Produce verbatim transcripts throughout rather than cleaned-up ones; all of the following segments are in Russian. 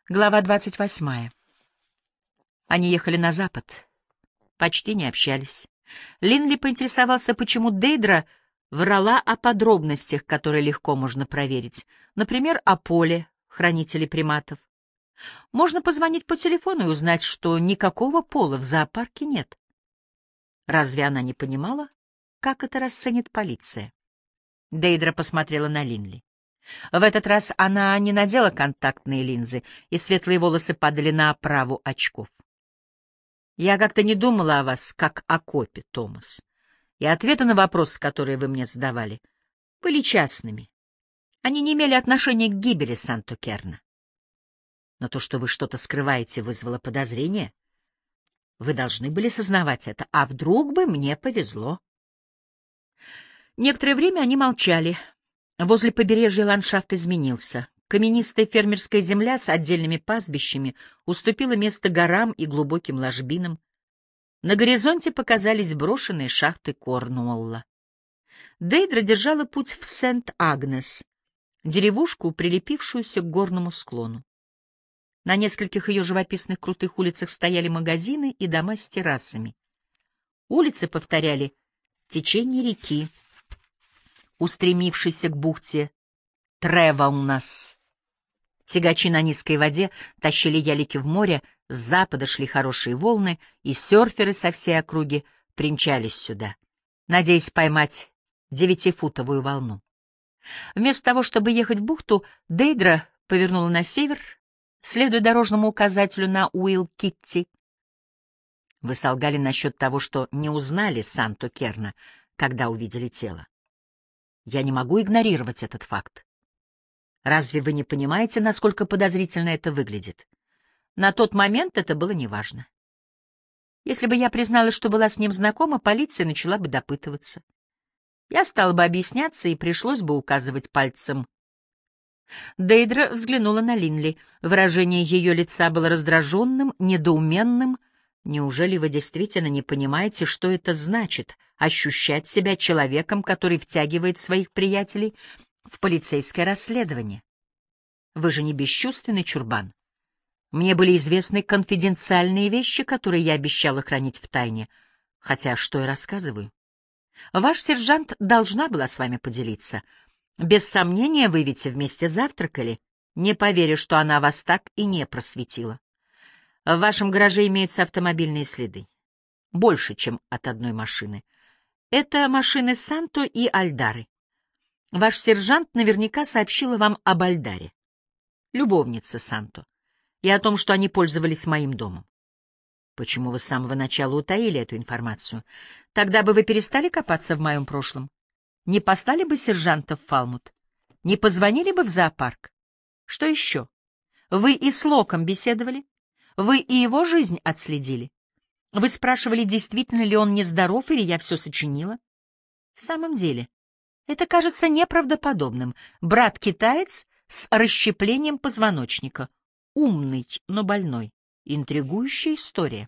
Глава двадцать восьмая. Они ехали на запад, почти не общались. Линли поинтересовался, почему Дейдра врала о подробностях, которые легко можно проверить, например, о поле, хранителе приматов. Можно позвонить по телефону и узнать, что никакого пола в зоопарке нет. Разве она не понимала, как это расценит полиция? Дейдра посмотрела на Линли. В этот раз она не надела контактные линзы, и светлые волосы падали на оправу очков. «Я как-то не думала о вас, как о копе, Томас, и ответы на вопросы, которые вы мне задавали, были частными. Они не имели отношения к гибели Санто-Керна. Но то, что вы что-то скрываете, вызвало подозрение. Вы должны были сознавать это, а вдруг бы мне повезло». Некоторое время они молчали. Возле побережья ландшафт изменился. Каменистая фермерская земля с отдельными пастбищами уступила место горам и глубоким ложбинам. На горизонте показались брошенные шахты Корнуолла. Дейдра держала путь в Сент-Агнес, деревушку, прилепившуюся к горному склону. На нескольких ее живописных крутых улицах стояли магазины и дома с террасами. Улицы повторяли течение реки, устремившейся к бухте Треваунас. Тягачи на низкой воде тащили ялики в море, с запада шли хорошие волны, и серферы со всей округи примчались сюда, надеясь поймать девятифутовую волну. Вместо того, чтобы ехать в бухту, Дейдра повернула на север, следуя дорожному указателю на Уилл-Китти. Вы солгали насчет того, что не узнали Санто-Керна, когда увидели тело. Я не могу игнорировать этот факт. Разве вы не понимаете, насколько подозрительно это выглядит? На тот момент это было неважно. Если бы я призналась, что была с ним знакома, полиция начала бы допытываться. Я стала бы объясняться, и пришлось бы указывать пальцем. Дейдра взглянула на Линли. Выражение ее лица было раздраженным, недоуменным. Неужели вы действительно не понимаете, что это значит — ощущать себя человеком, который втягивает своих приятелей в полицейское расследование? Вы же не бесчувственный чурбан. Мне были известны конфиденциальные вещи, которые я обещала хранить в тайне, хотя что я рассказываю? Ваш сержант должна была с вами поделиться. Без сомнения, вы ведь вместе завтракали, не поверю, что она вас так и не просветила. В вашем гараже имеются автомобильные следы. Больше, чем от одной машины. Это машины Санто и Альдары. Ваш сержант наверняка сообщила вам об Альдаре, любовнице Санто, и о том, что они пользовались моим домом. Почему вы с самого начала утаили эту информацию? Тогда бы вы перестали копаться в моем прошлом. Не послали бы сержанта в Фалмут. Не позвонили бы в зоопарк. Что еще? Вы и с Локом беседовали? Вы и его жизнь отследили? Вы спрашивали, действительно ли он нездоров, или я все сочинила? В самом деле, это кажется неправдоподобным. Брат-китаец с расщеплением позвоночника. Умный, но больной. Интригующая история.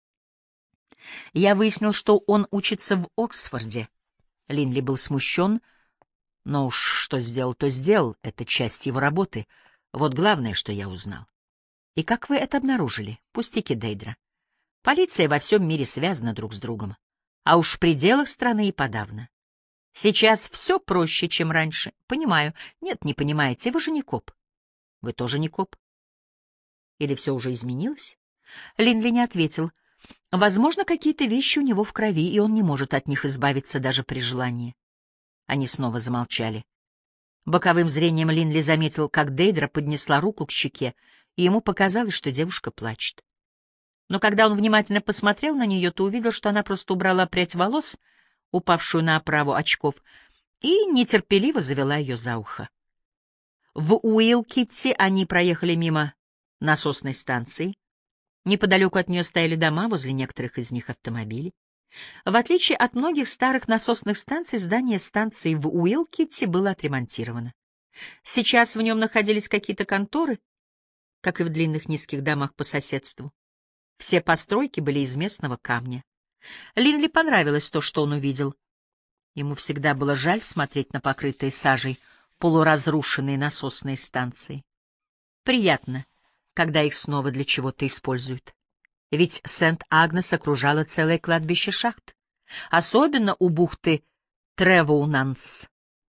Я выяснил, что он учится в Оксфорде. Линли был смущен, но уж что сделал, то сделал. Это часть его работы. Вот главное, что я узнал. И как вы это обнаружили? Пустяки, Дейдра. Полиция во всем мире связана друг с другом. А уж в пределах страны и подавно. Сейчас все проще, чем раньше. Понимаю. Нет, не понимаете, вы же не коп. Вы тоже не коп. Или все уже изменилось? Линли не ответил. Возможно, какие-то вещи у него в крови, и он не может от них избавиться даже при желании. Они снова замолчали. Боковым зрением Линли заметил, как Дейдра поднесла руку к щеке, и ему показалось, что девушка плачет. Но когда он внимательно посмотрел на нее, то увидел, что она просто убрала прядь волос, упавшую на оправу очков, и нетерпеливо завела ее за ухо. В Уилл-Китти они проехали мимо насосной станции. Неподалеку от нее стояли дома, возле некоторых из них автомобили. В отличие от многих старых насосных станций, здание станции в Уилл-Китти было отремонтировано. Сейчас в нем находились какие-то конторы, как и в длинных низких домах по соседству. Все постройки были из местного камня. Линли понравилось то, что он увидел. Ему всегда было жаль смотреть на покрытые сажей полуразрушенные насосные станции. Приятно, когда их снова для чего-то используют. Ведь Сент-Агнес окружало целое кладбище шахт, особенно у бухты Тревоунанс.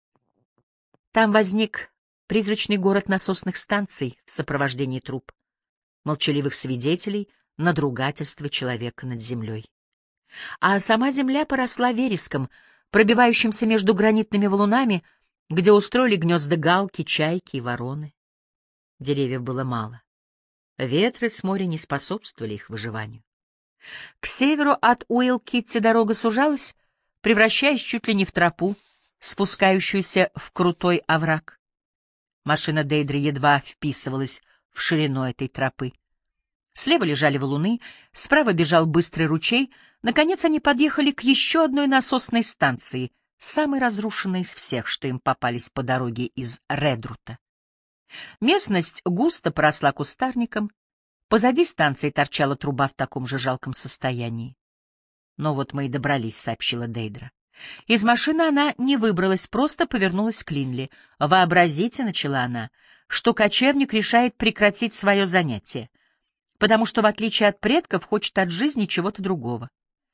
Там возник призрачный город насосных станций в сопровождении труб, молчаливых свидетелей надругательства человека над землей. А сама земля поросла вереском, пробивающимся между гранитными валунами, где устроили гнезда галки, чайки и вороны. Деревьев было мало. Ветры с моря не способствовали их выживанию. К северу от Уилл-Китти дорога сужалась, превращаясь чуть ли не в тропу, спускающуюся в крутой овраг. Машина Дейдры едва вписывалась в ширину этой тропы. Слева лежали валуны, справа бежал быстрый ручей. Наконец они подъехали к еще одной насосной станции, самой разрушенной из всех, что им попались по дороге из Редрута. Местность густо поросла кустарником, позади станции торчала труба в таком же жалком состоянии. «Ну вот мы и добрались», — сообщила Дейдра. Из машины она не выбралась, просто повернулась к Линли. «Вообразите», — начала она, — «что кочевник решает прекратить свое занятие, потому что, в отличие от предков, хочет от жизни чего-то другого.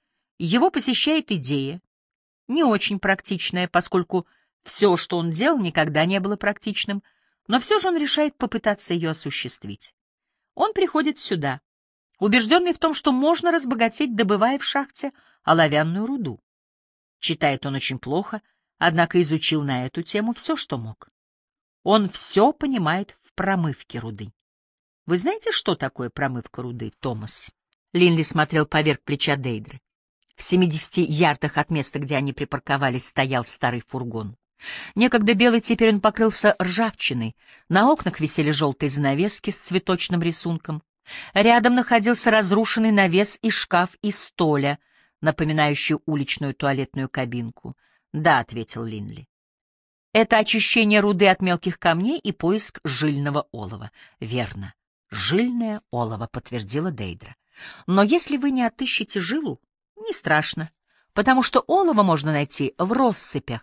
Его посещает идея, не очень практичная, поскольку все, что он делал, никогда не было практичным, но все же он решает попытаться ее осуществить. Он приходит сюда, убежденный в том, что можно разбогатеть, добывая в шахте оловянную руду. Читает он очень плохо, однако изучил на эту тему все, что мог. Он все понимает в промывке руды. Вы знаете, что такое промывка руды, Томас? Линли смотрел поверх плеча Дейдры. В семидесяти ярдах от места, где они припарковались, стоял старый фургон. Некогда белый, теперь он покрылся ржавчиной. На окнах висели желтые занавески с цветочным рисунком. Рядом находился разрушенный навес и шкаф из столя, напоминающий уличную туалетную кабинку. «Да», — ответил Линли. «Это очищение руды от мелких камней и поиск жильного олова». «Верно, жильное олово», — подтвердила Дейдра. «Но если вы не отыщете жилу, не страшно, потому что олово можно найти в россыпях,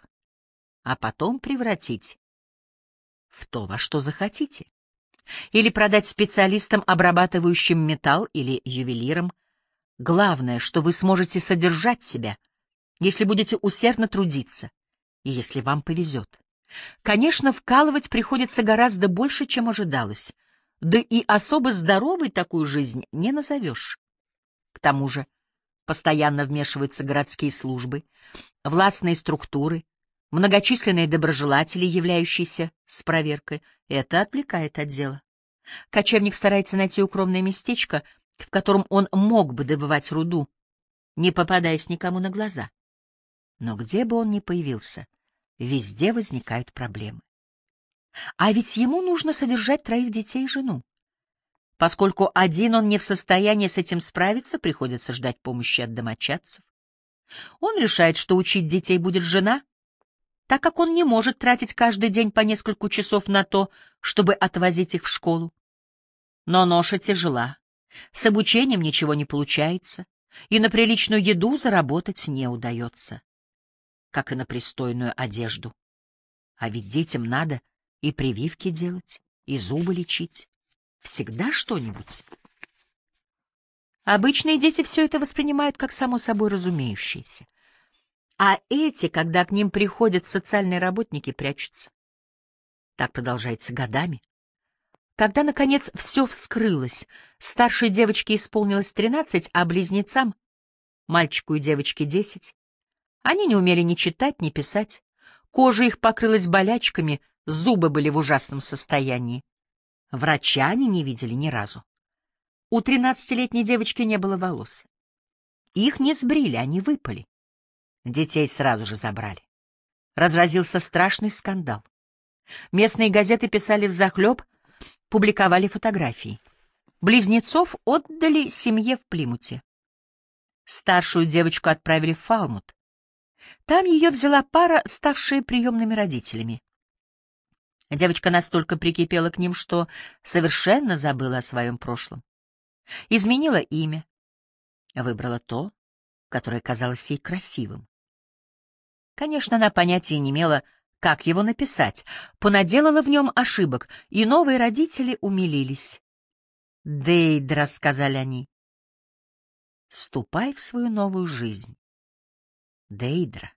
а потом превратить в то, во что захотите. Или продать специалистам, обрабатывающим металл, или ювелирам. Главное, что вы сможете содержать себя, если будете усердно трудиться, и если вам повезет. Конечно, вкалывать приходится гораздо больше, чем ожидалось, да и особо здоровой такую жизнь не назовешь. К тому же постоянно вмешиваются городские службы, властные структуры, многочисленные доброжелатели, являющиеся с проверкой. Это отвлекает от дела. Кочевник старается найти укромное местечко, в котором он мог бы добывать руду, не попадаясь никому на глаза. Но где бы он ни появился, везде возникают проблемы. А ведь ему нужно содержать троих детей и жену. Поскольку один он не в состоянии с этим справиться, приходится ждать помощи от домочадцев. Он решает, что учить детей будет жена, так как он не может тратить каждый день по несколько часов на то, чтобы отвозить их в школу. Но ноша тяжела, с обучением ничего не получается, и на приличную еду заработать не удается, как и на пристойную одежду. А ведь детям надо и прививки делать, и зубы лечить. Всегда что-нибудь. Обычные дети все это воспринимают как само собой разумеющееся. А эти, когда к ним приходят социальные работники, прячутся. Так продолжается годами. Когда, наконец, все вскрылось, старшей девочке исполнилось тринадцать, а близнецам, мальчику и девочке, десять, они не умели ни читать, ни писать. Кожа их покрылась болячками, зубы были в ужасном состоянии. Врача они не видели ни разу. У тринадцатилетней девочки не было волос. Их не сбрили, они выпали. Детей сразу же забрали. Разразился страшный скандал. Местные газеты писали взахлеб, публиковали фотографии. Близнецов отдали семье в Плимуте. Старшую девочку отправили в Фалмут. Там ее взяла пара, ставшая приемными родителями. Девочка настолько прикипела к ним, что совершенно забыла о своем прошлом. Изменила имя, выбрала то, которое казалось ей красивым. Конечно, она понятия не имела, как его написать, понаделала в нем ошибок, и новые родители умилились. «Дейдра», — сказали они, — «ступай в свою новую жизнь». Дейдра.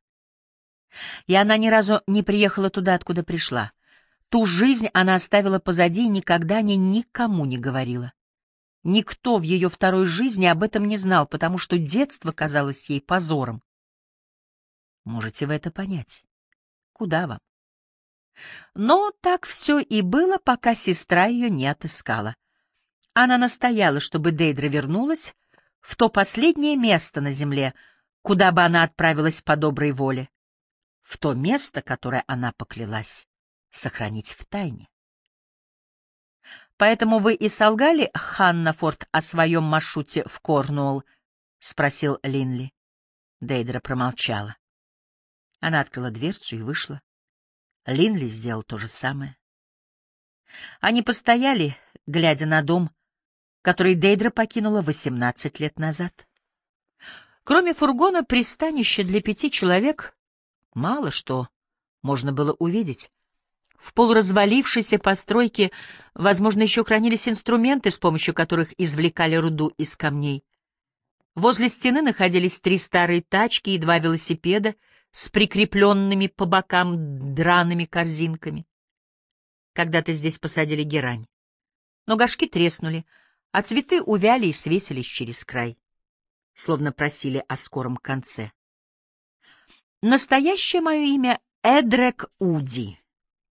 И она ни разу не приехала туда, откуда пришла. Ту жизнь она оставила позади и никогда о ней никому не говорила. Никто в ее второй жизни об этом не знал, потому что детство казалось ей позором. Можете вы это понять? Куда вам? Но так все и было, пока сестра ее не отыскала. Она настояла, чтобы Дейдра вернулась в то последнее место на земле, куда бы она отправилась по доброй воле, в то место, которое она поклялась сохранить в тайне. «Поэтому вы и солгали, Ханнафорд, о своем маршруте в Корнуолл?» — спросил Линли. Дейдра промолчала. Она открыла дверцу и вышла. Линли сделал то же самое. Они постояли, глядя на дом, который Дейдра покинула восемнадцать лет назад. Кроме фургона пристанища для пяти человек, мало что можно было увидеть. В полуразвалившейся постройке, возможно, еще хранились инструменты, с помощью которых извлекали руду из камней. Возле стены находились три старые тачки и два велосипеда с прикрепленными по бокам драными корзинками. Когда-то здесь посадили герань. Но горшки треснули, а цветы увяли и свесились через край, словно просили о скором конце. Настоящее мое имя — Эдрек Уди.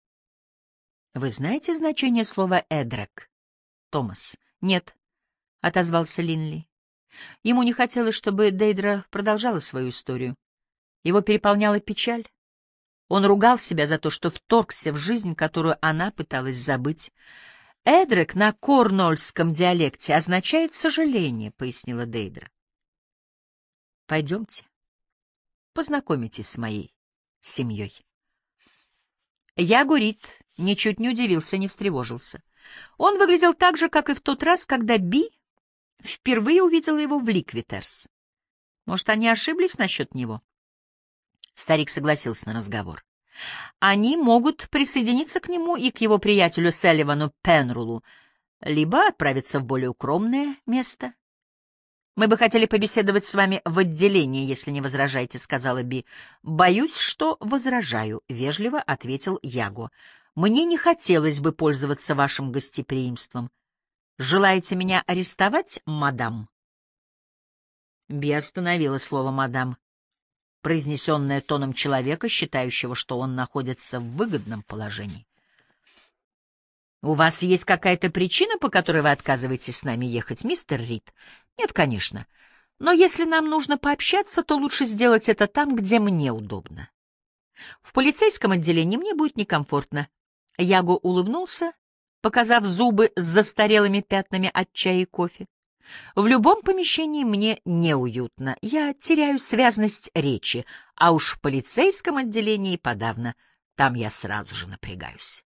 Вы знаете значение слова «эдрек», Томас? Нет, — отозвался Линли. Ему не хотелось, чтобы Дейдра продолжала свою историю. Его переполняла печаль. Он ругал себя за то, что вторгся в жизнь, которую она пыталась забыть. «Эдрек» на корнуольском диалекте означает «сожаление», — пояснила Дейдра. «Пойдемте, познакомитесь с моей семьей». Ягурит ничуть не удивился, не встревожился. Он выглядел так же, как и в тот раз, когда Би впервые увидела его в Ликвитерс. Может, они ошиблись насчет него? Старик согласился на разговор. Они могут присоединиться к нему и к его приятелю Салливану Пенрулу, либо отправиться в более укромное место. «Мы бы хотели побеседовать с вами в отделении, если не возражаете», — сказала Би. «Боюсь, что возражаю», — вежливо ответил Яго. «Мне не хотелось бы пользоваться вашим гостеприимством. Желаете меня арестовать, мадам?» Би остановила слово «мадам», произнесенное тоном человека, считающего, что он находится в выгодном положении. «У вас есть какая-то причина, по которой вы отказываетесь с нами ехать, мистер Рид?» «Нет, конечно. Но если нам нужно пообщаться, то лучше сделать это там, где мне удобно. В полицейском отделении мне будет некомфортно». Яго улыбнулся, показав зубы с застарелыми пятнами от чая и кофе. «В любом помещении мне неуютно. Я теряю связность речи, а уж в полицейском отделении подавно. Там я сразу же напрягаюсь».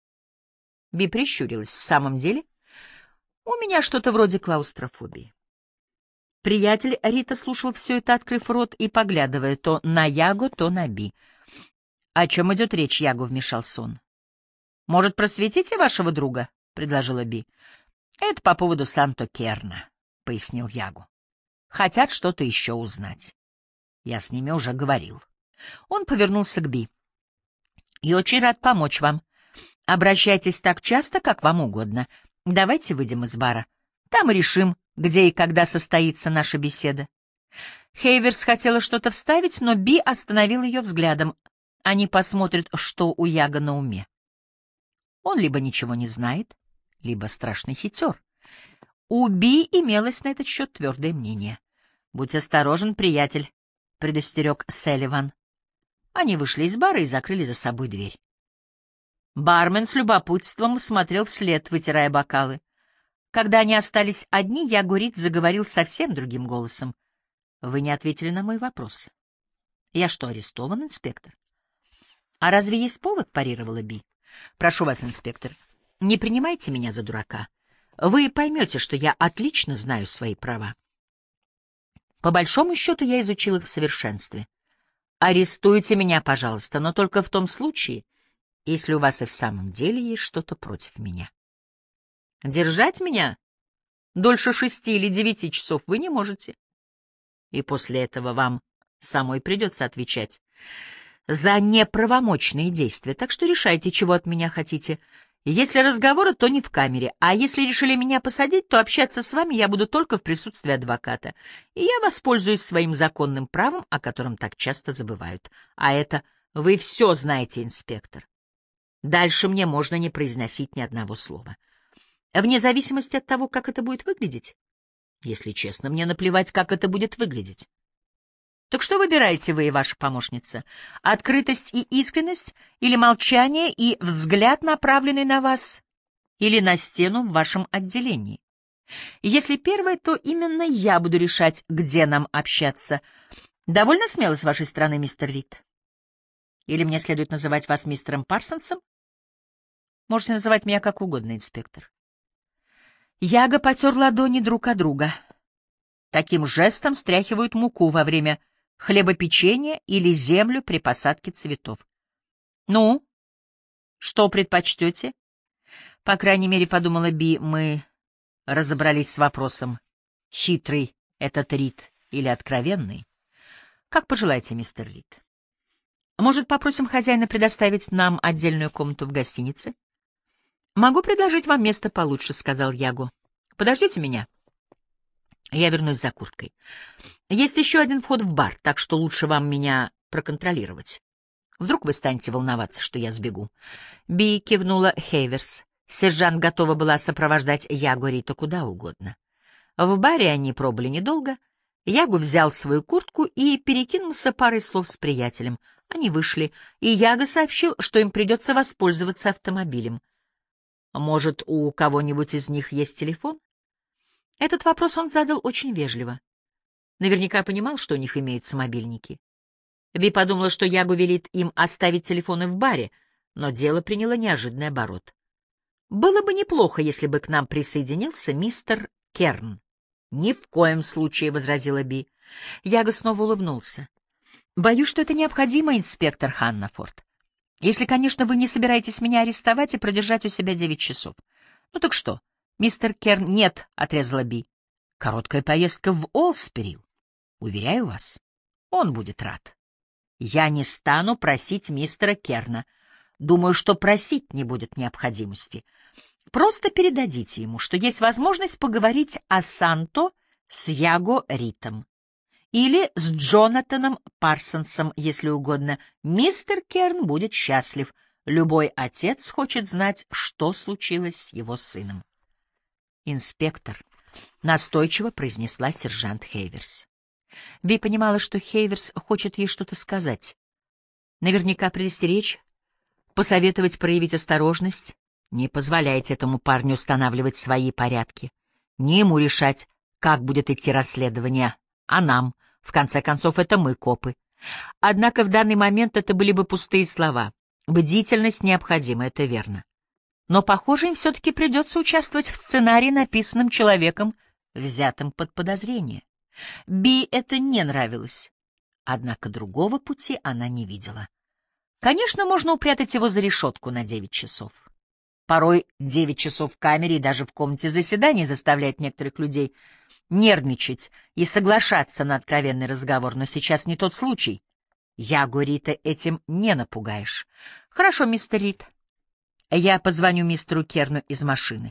Би прищурилась. «В самом деле, у меня что-то вроде клаустрофобии». Приятель Рита слушал все это, открыв рот и поглядывая то на Яго, то на Би. «О чем идет речь, Яго?» — вмешался он. «Может, просветите вашего друга?» — предложила Би. «Это по поводу Санто-Керна», — пояснил Яго. «Хотят что-то еще узнать. Я с ними уже говорил». Он повернулся к Би. «И очень рад помочь вам. Обращайтесь так часто, как вам угодно. Давайте выйдем из бара. Там и решим, где и когда состоится наша беседа». Хейверс хотела что-то вставить, но Би остановил ее взглядом. Они посмотрят, что у Яга на уме. Он либо ничего не знает, либо страшный хитер. У Би имелось на этот счет твердое мнение. «Будь осторожен, приятель», — предостерег Салливан. Они вышли из бара и закрыли за собой дверь. Бармен с любопытством смотрел вслед, вытирая бокалы. Когда они остались одни, Ягурит заговорил совсем другим голосом. «Вы не ответили на мой вопрос. Я что, арестован, инспектор?» «А разве есть повод?» — парировала Би. «Прошу вас, инспектор, не принимайте меня за дурака. Вы поймете, что я отлично знаю свои права. По большому счету я изучил их в совершенстве. Арестуйте меня, пожалуйста, но только в том случае, если у вас и в самом деле есть что-то против меня». «Держать меня Дольше шести или девяти часов вы не можете. И после этого вам самой придется отвечать за неправомочные действия, так что решайте, чего от меня хотите. Если разговоры, то не в камере, а если решили меня посадить, то общаться с вами я буду только в присутствии адвоката, и я воспользуюсь своим законным правом, о котором так часто забывают. А это вы все знаете, инспектор. Дальше мне можно не произносить ни одного слова. Вне зависимости от того, как это будет выглядеть. Если честно, мне наплевать, как это будет выглядеть. Так что выбираете вы и ваша помощница? Открытость и искренность или молчание и взгляд, направленный на вас, или на стену в вашем отделении? Если первое, то именно я буду решать, где нам общаться. Довольно смело с вашей стороны, мистер Рид. Или мне следует называть вас мистером Парсонсом? Можете называть меня как угодно, инспектор. Яга потер ладони друг от друга. Таким жестом стряхивают муку во время хлебопечения или землю при посадке цветов. Ну, что предпочтете? По крайней мере, подумала Би, мы разобрались с вопросом, хитрый этот Рид или откровенный. Как пожелаете, мистер Рид. Может, попросим хозяина предоставить нам отдельную комнату в гостинице? Могу предложить вам место получше, сказал Яго. Подождите меня. Я вернусь за курткой. Есть еще один вход в бар, так что лучше вам меня проконтролировать. Вдруг вы станете волноваться, что я сбегу. Би кивнула Хейверс. Сержант готова была сопровождать Ягу Рита куда угодно. В баре они пробыли недолго. Ягу взял свою куртку и перекинулся парой слов с приятелем. Они вышли, и Яга сообщил, что им придется воспользоваться автомобилем. Может, у кого-нибудь из них есть телефон? Этот вопрос он задал очень вежливо. Наверняка понимал, что у них имеются мобильники. Би подумала, что Ягу велит им оставить телефоны в баре, но дело приняло неожиданный оборот. «Было бы неплохо, если бы к нам присоединился мистер Керн». «Ни в коем случае», — возразила Би. Яга снова улыбнулся. «Боюсь, что это необходимо, инспектор Ханнафорд. Если, конечно, вы не собираетесь меня арестовать и продержать у себя девять часов. Ну так что, мистер Керн?» «Нет», — отрезала Би. «Короткая поездка в Олсперил. Уверяю вас, он будет рад». «Я не стану просить мистера Керна. Думаю, что просить не будет необходимости. Просто передадите ему, что есть возможность поговорить о Санто с Яго Ритом. Или с Джонатаном Парсонсом, если угодно. Мистер Керн будет счастлив. Любой отец хочет знать, что случилось с его сыном». «Инспектор», — настойчиво произнесла сержант Хейверс. Би понимала, что Хейверс хочет ей что-то сказать. Наверняка предостеречь, посоветовать проявить осторожность. Не позволяйте этому парню устанавливать свои порядки. Не ему решать, как будет идти расследование, а нам. В конце концов, это мы, копы. Однако в данный момент это были бы пустые слова. Бдительность необходима, это верно. Но, похоже, им все-таки придется участвовать в сценарии, написанном человеком, взятым под подозрение. Би это не нравилось. Однако другого пути она не видела. Конечно, можно упрятать его за решетку на девять часов. Порой девять часов в камере и даже в комнате заседаний заставляет некоторых людей нервничать и соглашаться на откровенный разговор, но сейчас не тот случай. Ягу Рита этим не напугаешь. Хорошо, мистер Рид. Я позвоню мистеру Керну из машины.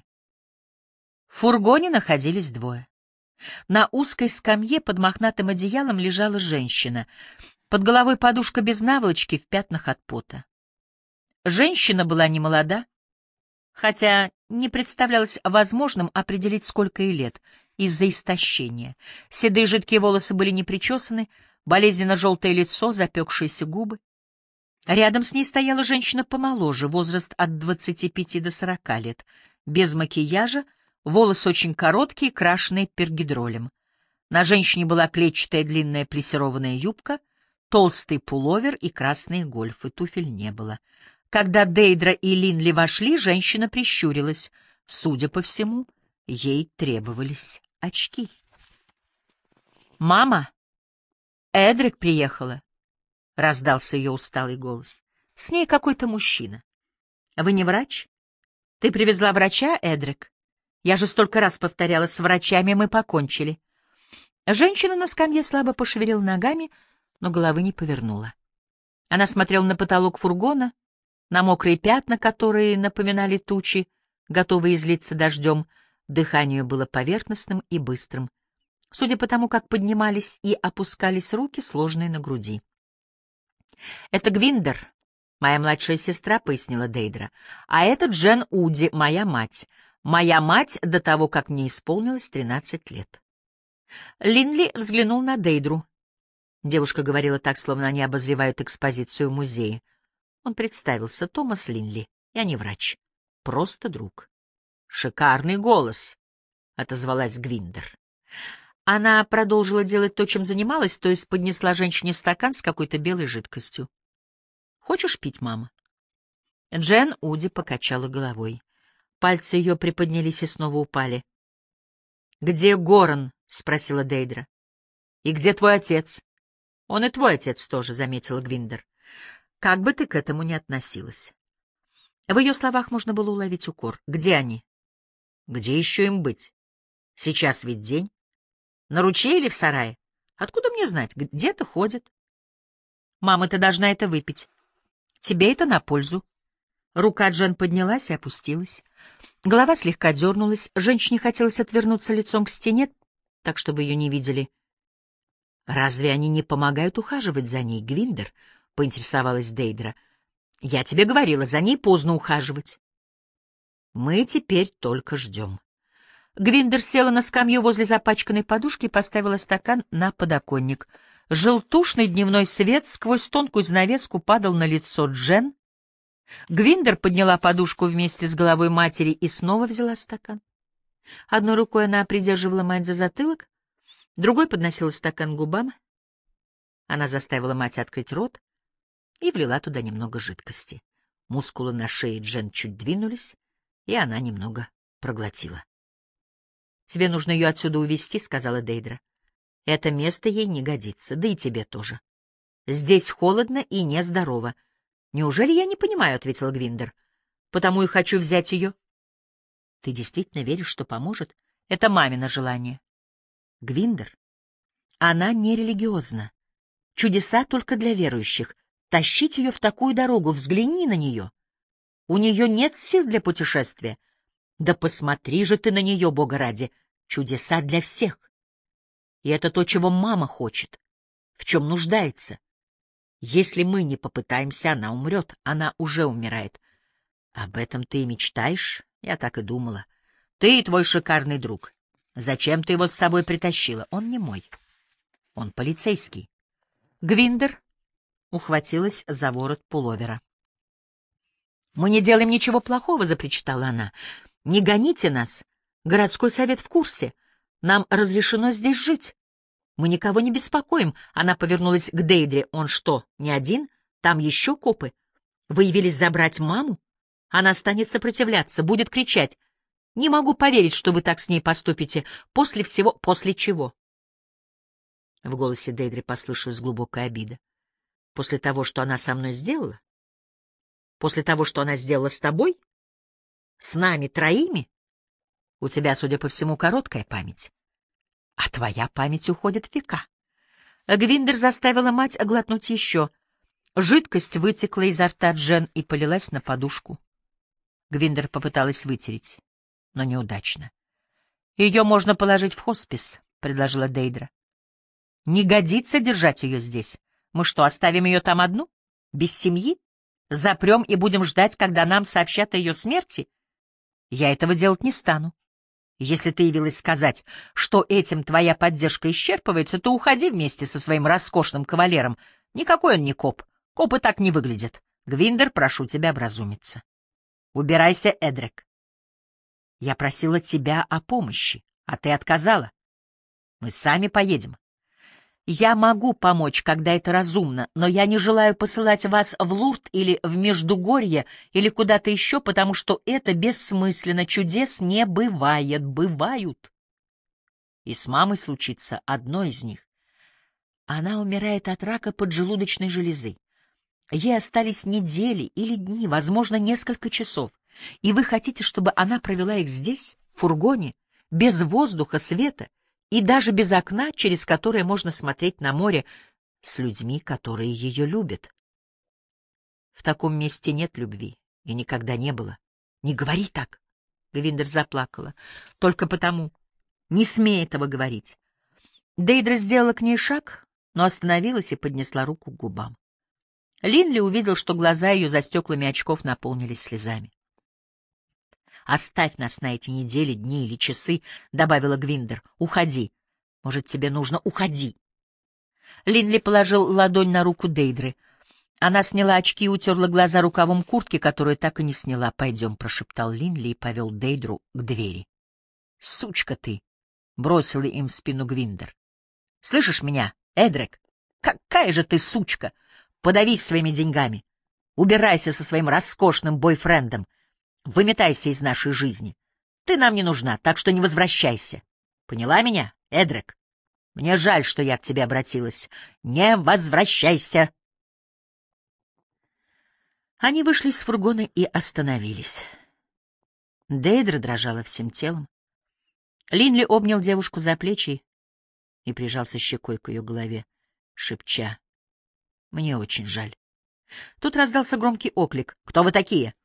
В фургоне находились двое. На узкой скамье под мохнатым одеялом лежала женщина. Под головой подушка без наволочки в пятнах от пота. Женщина была немолода, хотя не представлялось возможным определить, сколько ей лет, из-за истощения. Седые жидкие волосы были не причесаны, болезненно-желтое лицо, запекшиеся губы. Рядом с ней стояла женщина помоложе, возраст от двадцати пяти до сорока лет, без макияжа, волосы очень короткие, крашеные пергидролем. На женщине была клетчатая длинная плессированная юбка, толстый пуловер и красные гольфы, туфель не было. Когда Дейдра и Линли вошли, женщина прищурилась. Судя по всему, ей требовались очки. «Мама, Эдрик приехала», — раздался ее усталый голос. «С ней какой-то мужчина. Вы не врач? Ты привезла врача, Эдрик? Я же столько раз повторяла, с врачами мы покончили. Женщина на скамье слабо пошевелила ногами, но головы не повернула. Она смотрела на потолок фургона, на мокрые пятна, которые напоминали тучи, готовые излиться дождем. Дыхание было поверхностным и быстрым, судя по тому, как поднимались и опускались руки, сложенные на груди. «Это Гвиндер, моя младшая сестра», — пояснила Дейдра. «А это Джен Уди, моя мать. Моя мать до того, как мне исполнилось тринадцать лет». Линли взглянул на Дейдру. Девушка говорила так, словно они обозревают экспозицию в музее. Он представился: Томас Линли. Я не врач, просто друг. «Шикарный голос», — отозвалась Гвиндер. Она продолжила делать то, чем занималась, то есть поднесла женщине стакан с какой-то белой жидкостью. «Хочешь пить, мама?» Джен Уди покачала головой. Пальцы ее приподнялись и снова упали. «Где Горан?» — спросила Дейдра. «И где твой отец?» «Он и твой отец тоже», — заметила Гвиндер. «Как бы ты к этому ни относилась». В ее словах можно было уловить укор. «Где они?» «Где еще им быть? Сейчас ведь день. На ручье или в сарае? Откуда мне знать? Где-то ходят». «Мама, ты должна это выпить. Тебе это на пользу». Рука Джен поднялась и опустилась. Голова слегка дернулась. Женщине хотелось отвернуться лицом к стене, так, чтобы ее не видели. «Разве они не помогают ухаживать за ней, Гвиндер?» — поинтересовалась Дейдра. «Я тебе говорила, за ней поздно ухаживать». «Мы теперь только ждем». Гвиндер села на скамью возле запачканной подушки и поставила стакан на подоконник. Желтушный дневной свет сквозь тонкую занавеску падал на лицо Джен. Гвиндер подняла подушку вместе с головой матери и снова взяла стакан. Одной рукой она придерживала мать за затылок, другой подносила стакан к губам. Она заставила мать открыть рот и влила туда немного жидкости. Мускулы на шее Джен чуть двинулись, и она немного проглотила. «Тебе нужно ее отсюда увезти», — сказала Дейдра. «Это место ей не годится, да и тебе тоже. Здесь холодно и нездорово». «Неужели я не понимаю?» — ответила Гвиндер. «Потому и хочу взять ее». «Ты действительно веришь, что поможет?» «Это мамино желание». «Гвиндер, она не религиозна. Чудеса только для верующих. Тащить ее в такую дорогу, взгляни на нее. У нее нет сил для путешествия. Да посмотри же ты на нее, Бога ради. Чудеса для всех. И это то, чего мама хочет, в чем нуждается. Если мы не попытаемся, она умрет. Она уже умирает. Об этом ты и мечтаешь? Я так и думала. Ты и твой шикарный друг. Зачем ты его с собой притащила? Он не мой. Он полицейский». Гвиндер ухватилась за ворот пуловера. «Мы не делаем ничего плохого», — запричитала она. «Не гоните нас. Городской совет в курсе. Нам разрешено здесь жить. Мы никого не беспокоим». Она повернулась к Дейдре. «Он что, не один? Там еще копы. Вы явились забрать маму? Она станет сопротивляться, будет кричать. Не могу поверить, что вы так с ней поступите. После всего... После чего?» В голосе Дейдры послышалась глубокая обида. «После того, что она со мной сделала? После того, что она сделала с тобой? С нами троими? У тебя, судя по всему, короткая память. А твоя память уходит в века». Гвиндер заставила мать оглотнуть еще. Жидкость вытекла изо рта Джен и полилась на подушку. Гвиндер попыталась вытереть, но неудачно. «Ее можно положить в хоспис», — предложила Дейдра. «Не годится держать ее здесь. Мы что, оставим ее там одну? Без семьи? Запрем и будем ждать, когда нам сообщат о ее смерти? Я этого делать не стану. Если ты явилась сказать, что этим твоя поддержка исчерпывается, то уходи вместе со своим роскошным кавалером. Никакой он не коп. Копы так не выглядят. Гвиндер, прошу тебя образумиться. Убирайся, Эдрек. Я просила тебя о помощи, а ты отказала. Мы сами поедем. Я могу помочь, когда это разумно, но я не желаю посылать вас в Лурд или в Междугорье или куда-то еще, потому что это бессмысленно, чудес не бывает, бывают. И с мамой случится одно из них. Она умирает от рака поджелудочной железы. Ей остались недели или дни, возможно, несколько часов, и вы хотите, чтобы она провела их здесь? в фургоне, без воздуха, света и даже без окна, через которое можно смотреть на море, с людьми, которые ее любят. В таком месте нет любви, и никогда не было. Не говори так. Гвиндер заплакала. Только потому. Не смей этого говорить. Дейдра сделала к ней шаг, но остановилась и поднесла руку к губам. Линли увидел, что глаза ее за стеклами очков наполнились слезами. «Оставь нас на эти недели, дни или часы», — добавила Гвиндер. «Уходи. Может, тебе нужно? Уходи». Линли положил ладонь на руку Дейдры. Она сняла очки и утерла глаза рукавом куртки, которую так и не сняла. «Пойдем», — прошептал Линли и повел Дейдру к двери. «Сучка ты!» — бросила им в спину Гвиндер. «Слышишь меня, Эдрек? Какая же ты сучка! Подавись своими деньгами. Убирайся со своим роскошным бойфрендом. Выметайся из нашей жизни. Ты нам не нужна, так что не возвращайся. Поняла меня, Эдрек? Мне жаль, что я к тебе обратилась. Не возвращайся!» Они вышли из фургона и остановились. Дейдра дрожала всем телом. Линли обнял девушку за плечи и прижался щекой к ее голове, шепча: «Мне очень жаль». Тут раздался громкий оклик: «Кто вы такие?»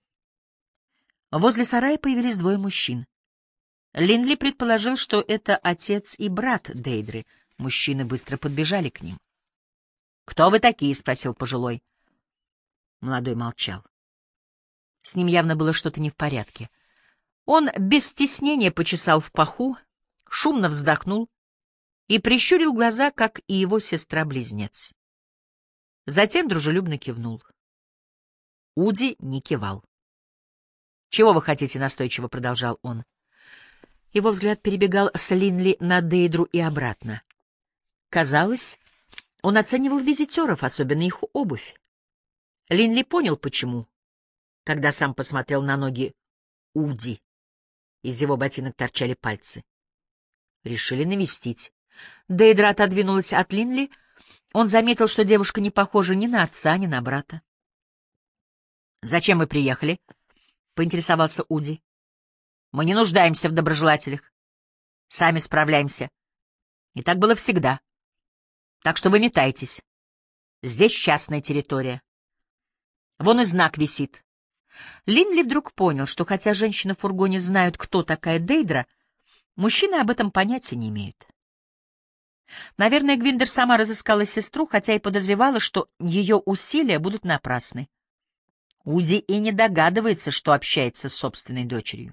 Возле сарая появились двое мужчин. Линли предположил, что это отец и брат Дейдры. Мужчины быстро подбежали к ним. «Кто вы такие?» — спросил пожилой. Молодой молчал. С ним явно было что-то не в порядке. Он без стеснения почесал в паху, шумно вздохнул и прищурил глаза, как и его сестра-близнец. Затем дружелюбно кивнул. Уди не кивал. «Чего вы хотите?» — настойчиво продолжал он. Его взгляд перебегал с Линли на Дейдру и обратно. Казалось, он оценивал визитеров, особенно их обувь. Линли понял, почему, когда сам посмотрел на ноги Уди. Из его ботинок торчали пальцы. Решили навестить. Дейдра отодвинулась от Линли. Он заметил, что девушка не похожа ни на отца, ни на брата. «Зачем вы приехали?» — поинтересовался Уди. «Мы не нуждаемся в доброжелателях. Сами справляемся. И так было всегда. Так что выметайтесь. Здесь частная территория. Вон и знак висит». Линли вдруг понял, что хотя женщины в фургоне знают, кто такая Дейдра, мужчины об этом понятия не имеют. Наверное, Гвиндер сама разыскала сестру, хотя и подозревала, что ее усилия будут напрасны. Уди и не догадывается, что общается с собственной дочерью.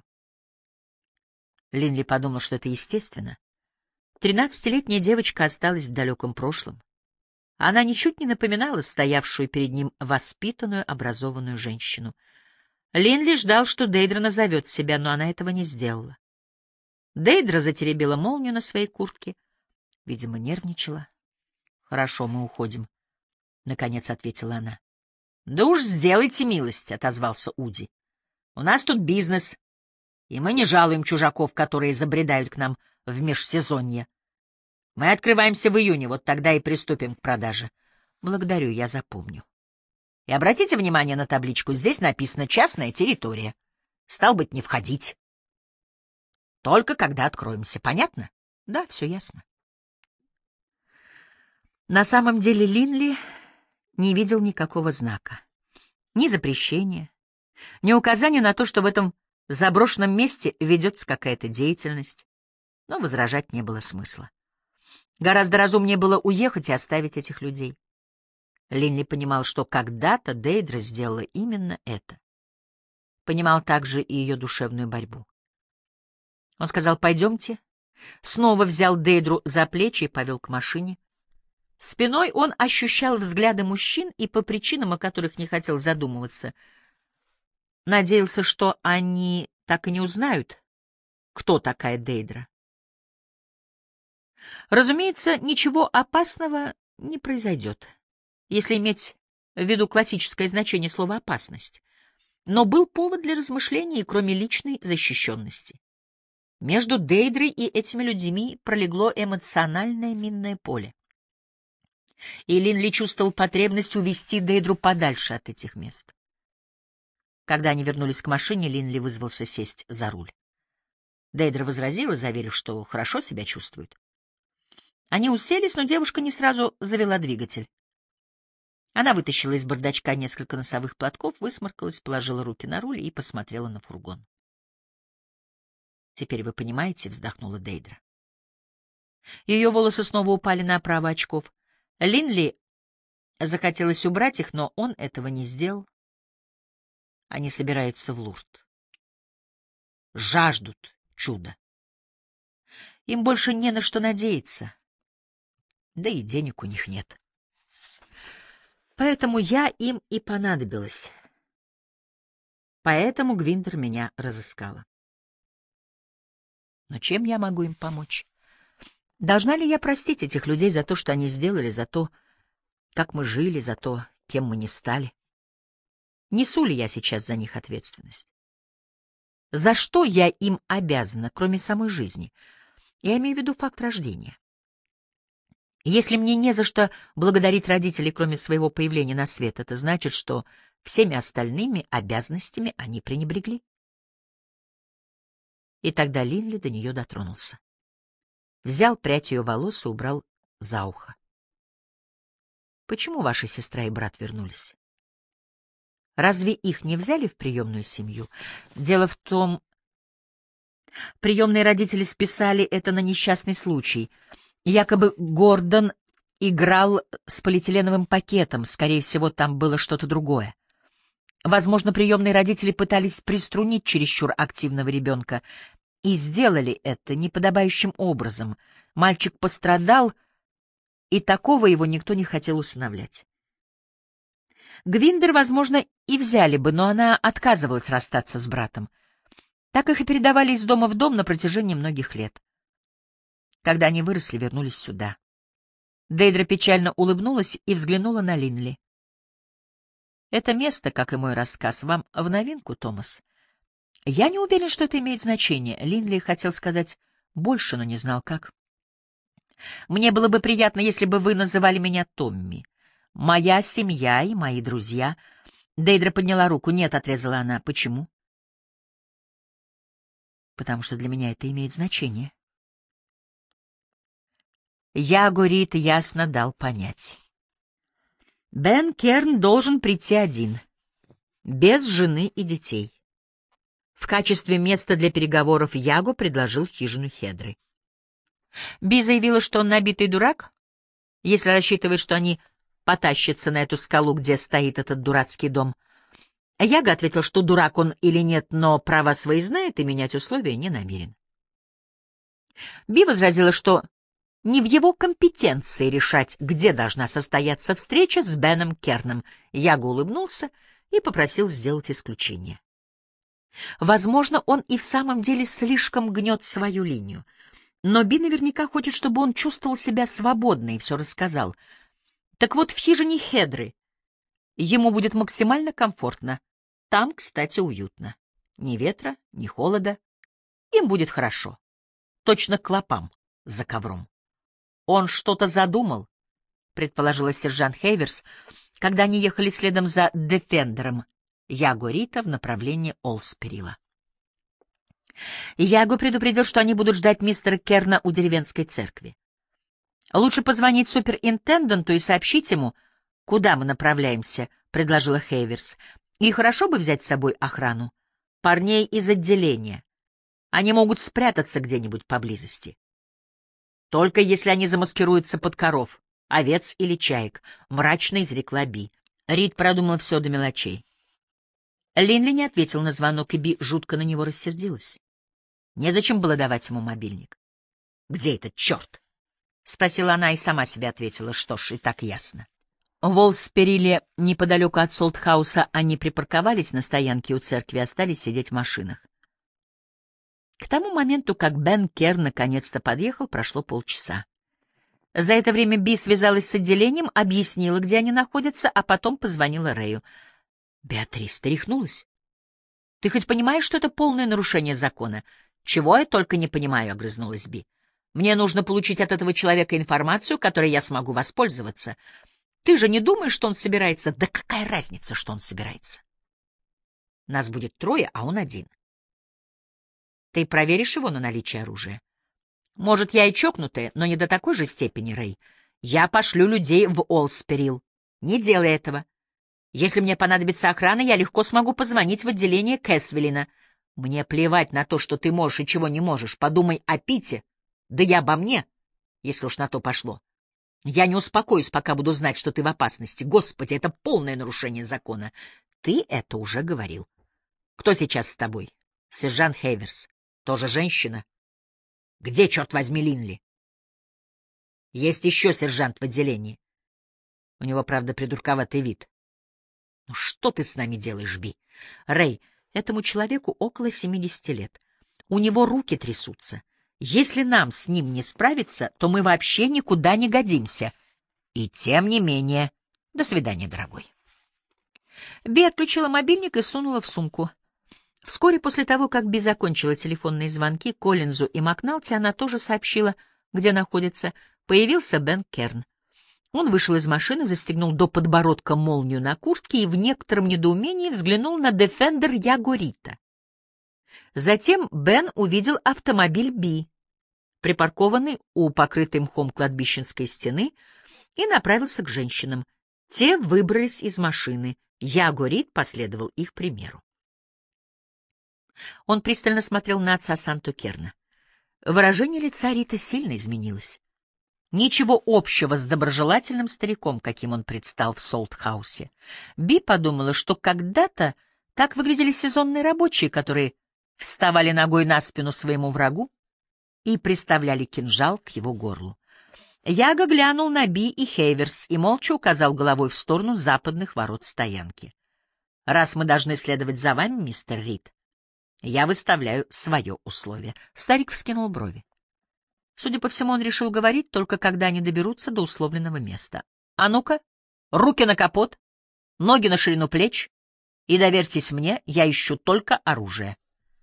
Линли подумал, что это естественно. Тринадцатилетняя девочка осталась в далеком прошлом. Она ничуть не напоминала стоявшую перед ним воспитанную, образованную женщину. Линли ждал, что Дейдра назовет себя, но она этого не сделала. Дейдра затеребила молнию на своей куртке. Видимо, нервничала. «Хорошо, мы уходим», — наконец ответила она. «Да уж сделайте милость», — отозвался Уди. «У нас тут бизнес, и мы не жалуем чужаков, которые забредают к нам в межсезонье. Мы открываемся в июне, вот тогда и приступим к продаже». «Благодарю, я запомню». «И обратите внимание на табличку, здесь написано «частная территория». Стал быть, не входить. Только когда откроемся, понятно?» «Да, все ясно». На самом деле Линли не видел никакого знака. Ни запрещения, ни указания на то, что в этом заброшенном месте ведется какая-то деятельность. Но возражать не было смысла. Гораздо разумнее было уехать и оставить этих людей. Линли понимал, что когда-то Дейдра сделала именно это. Понимал также и ее душевную борьбу. Он сказал: «Пойдемте». Снова взял Дейдру за плечи и повел к машине. Спиной он ощущал взгляды мужчин и, по причинам, о которых не хотел задумываться, надеялся, что они так и не узнают, кто такая Дейдра. Разумеется, ничего опасного не произойдет, если иметь в виду классическое значение слова «опасность». Но был повод для размышлений, кроме личной защищенности. Между Дейдрой и этими людьми пролегло эмоциональное минное поле. И Линли чувствовал потребность увести Дейдру подальше от этих мест. Когда они вернулись к машине, Линли вызвался сесть за руль. Дейдра возразила, заверив, что хорошо себя чувствует. Они уселись, но девушка не сразу завела двигатель. Она вытащила из бардачка несколько носовых платков, высморкалась, положила руки на руль и посмотрела на фургон. «Теперь вы понимаете», — вздохнула Дейдра. Ее волосы снова упали на оправу очков. Линли захотелось убрать их, но он этого не сделал. Они собираются в Лурд. Жаждут чуда. Им больше не на что надеяться. Да и денег у них нет. Поэтому я им и понадобилась. Поэтому Гвиндер меня разыскала. Но чем я могу им помочь? Должна ли я простить этих людей за то, что они сделали, за то, как мы жили, за то, кем мы не стали? Несу ли я сейчас за них ответственность? За что я им обязана, кроме самой жизни? Я имею в виду факт рождения. Если мне не за что благодарить родителей, кроме своего появления на свет, это значит, что всеми остальными обязанностями они пренебрегли. И тогда Линли до нее дотронулся. Взял прядь ее волос и убрал за ухо. Почему ваша сестра и брат вернулись? Разве их не взяли в приемную семью? Дело в том, приемные родители списали это на несчастный случай. Якобы Гордон играл с полиэтиленовым пакетом, скорее всего, там было что-то другое. Возможно, приемные родители пытались приструнить чересчур активного ребенка и сделали это неподобающим образом. Мальчик пострадал, и такого его никто не хотел усыновлять. Гвиндер, возможно, и взяли бы, но она отказывалась расстаться с братом. Так их и передавали из дома в дом на протяжении многих лет. Когда они выросли, вернулись сюда. Дейдра печально улыбнулась и взглянула на Линли. Это место, как и мой рассказ, вам в новинку, Томас. Я не уверен, что это имеет значение. Линли хотел сказать больше, но не знал как. Мне было бы приятно, если бы вы называли меня Томми. Моя семья и мои друзья. Дейдра подняла руку. Нет, отрезала она. Почему? Потому что для меня это имеет значение. Я, Горит, ясно дал понять. Бен Керн должен прийти один, без жены и детей. В качестве места для переговоров Яго предложил хижину Хедры. Би заявила, что он набитый дурак, если рассчитывает, что они потащатся на эту скалу, где стоит этот дурацкий дом. Яго ответил, что дурак он или нет, но права свои знает и менять условия не намерен. Би возразила, что не в его компетенции решать, где должна состояться встреча с Беном Керном. Яго улыбнулся и попросил сделать исключение. Возможно, он и в самом деле слишком гнет свою линию. Но Би наверняка хочет, чтобы он чувствовал себя свободно и все рассказал. Так вот, в хижине Хедры ему будет максимально комфортно. Там, кстати, уютно. Ни ветра, ни холода. Им будет хорошо. Точно клопам за ковром. Он что-то задумал, предположила сержант Хейверс, когда они ехали следом за Дефендером Яго Рита в направлении Олсперила. Яго предупредил, что они будут ждать мистера Керна у деревенской церкви. «Лучше позвонить суперинтенданту и сообщить ему, куда мы направляемся», — предложила Хейверс. «И хорошо бы взять с собой охрану. Парней из отделения. Они могут спрятаться где-нибудь поблизости. Только если они замаскируются под коров, овец или чаек», — мрачно изрекла Би. Рид продумал все до мелочей. Линли не ответил на звонок, и Би жутко на него рассердилась. Незачем было давать ему мобильник. «Где этот черт?» — спросила она и сама себе ответила. Что ж, и так ясно. В Олспериле, неподалеку от Солтхауса, они припарковались на стоянке у церкви и остались сидеть в машинах. К тому моменту, как Бен Керн наконец-то подъехал, прошло полчаса. За это время Би связалась с отделением, объяснила, где они находятся, а потом позвонила Рэю. «Беатрис, ты рехнулась? Ты хоть понимаешь, что это полное нарушение закона?» «Чего я только не понимаю», — огрызнулась Би. «Мне нужно получить от этого человека информацию, которой я смогу воспользоваться. Ты же не думаешь, что он собирается?» «Да какая разница, что он собирается? Нас будет трое, а он один. Ты проверишь его на наличие оружия? Может, я и чокнутая, но не до такой же степени, Рэй. Я пошлю людей в Олсперил. Не делай этого. Если мне понадобится охрана, я легко смогу позвонить в отделение Кэсвиллина. Мне плевать на то, что ты можешь и чего не можешь. Подумай о Пите. Да и обо мне, если уж на то пошло. Я не успокоюсь, пока буду знать, что ты в опасности. Господи, это полное нарушение закона. Ты это уже говорил. Кто сейчас с тобой? Сержант Хейверс. Тоже женщина? Где, черт возьми, Линли? Есть еще сержант в отделении. У него, правда, придурковатый вид. Ну что ты с нами делаешь, Би? Рэй, этому человеку около семидесяти лет. У него руки трясутся. Если нам с ним не справиться, то мы вообще никуда не годимся. И тем не менее... До свидания, дорогой. Би отключила мобильник и сунула в сумку. Вскоре после того, как Би закончила телефонные звонки Коллинзу и Макналти, она тоже сообщила, где находится. Появился Бен Керн. Он вышел из машины, застегнул до подбородка молнию на куртке и в некотором недоумении взглянул на Defender Jaguar Рита. Затем Бен увидел автомобиль Би, припаркованный у покрытой мхом кладбищенской стены, и направился к женщинам. Те выбрались из машины. Jaguar Рит последовал их примеру. Он пристально смотрел на отца Санту Керна. Выражение лица Рита сильно изменилось. Ничего общего с доброжелательным стариком, каким он предстал в Солтхаусе. Би подумала, что когда-то так выглядели сезонные рабочие, которые вставали ногой на спину своему врагу и приставляли кинжал к его горлу. Яга глянул на Би и Хейверс и молча указал головой в сторону западных ворот стоянки. — Раз мы должны следовать за вами, мистер Рид, я выставляю свое условие. Старик вскинул брови. Судя по всему, он решил говорить только когда они доберутся до условленного места. — А ну-ка, руки на капот, ноги на ширину плеч, и доверьтесь мне, я ищу только оружие.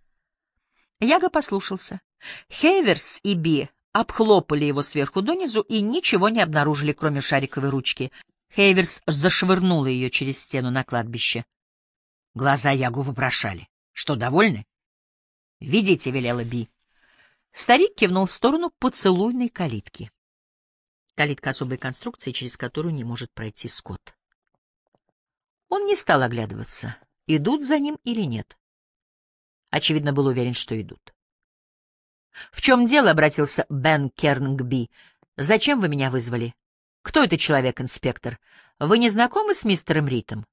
Яга послушался. Хейверс и Би обхлопали его сверху донизу и ничего не обнаружили, кроме шариковой ручки. Хейверс зашвырнула ее через стену на кладбище. Глаза Ягу вопрошали. — Что, довольны? — Ведите, — велела Би. Старик кивнул в сторону поцелуйной калитки. Калитка особой конструкции, через которую не может пройти скот. Он не стал оглядываться, идут за ним или нет. Очевидно, был уверен, что идут. — В чем дело? — обратился Бен Керн к Би. — Зачем вы меня вызвали? Кто этот человек, инспектор? Вы не знакомы с мистером Ритом?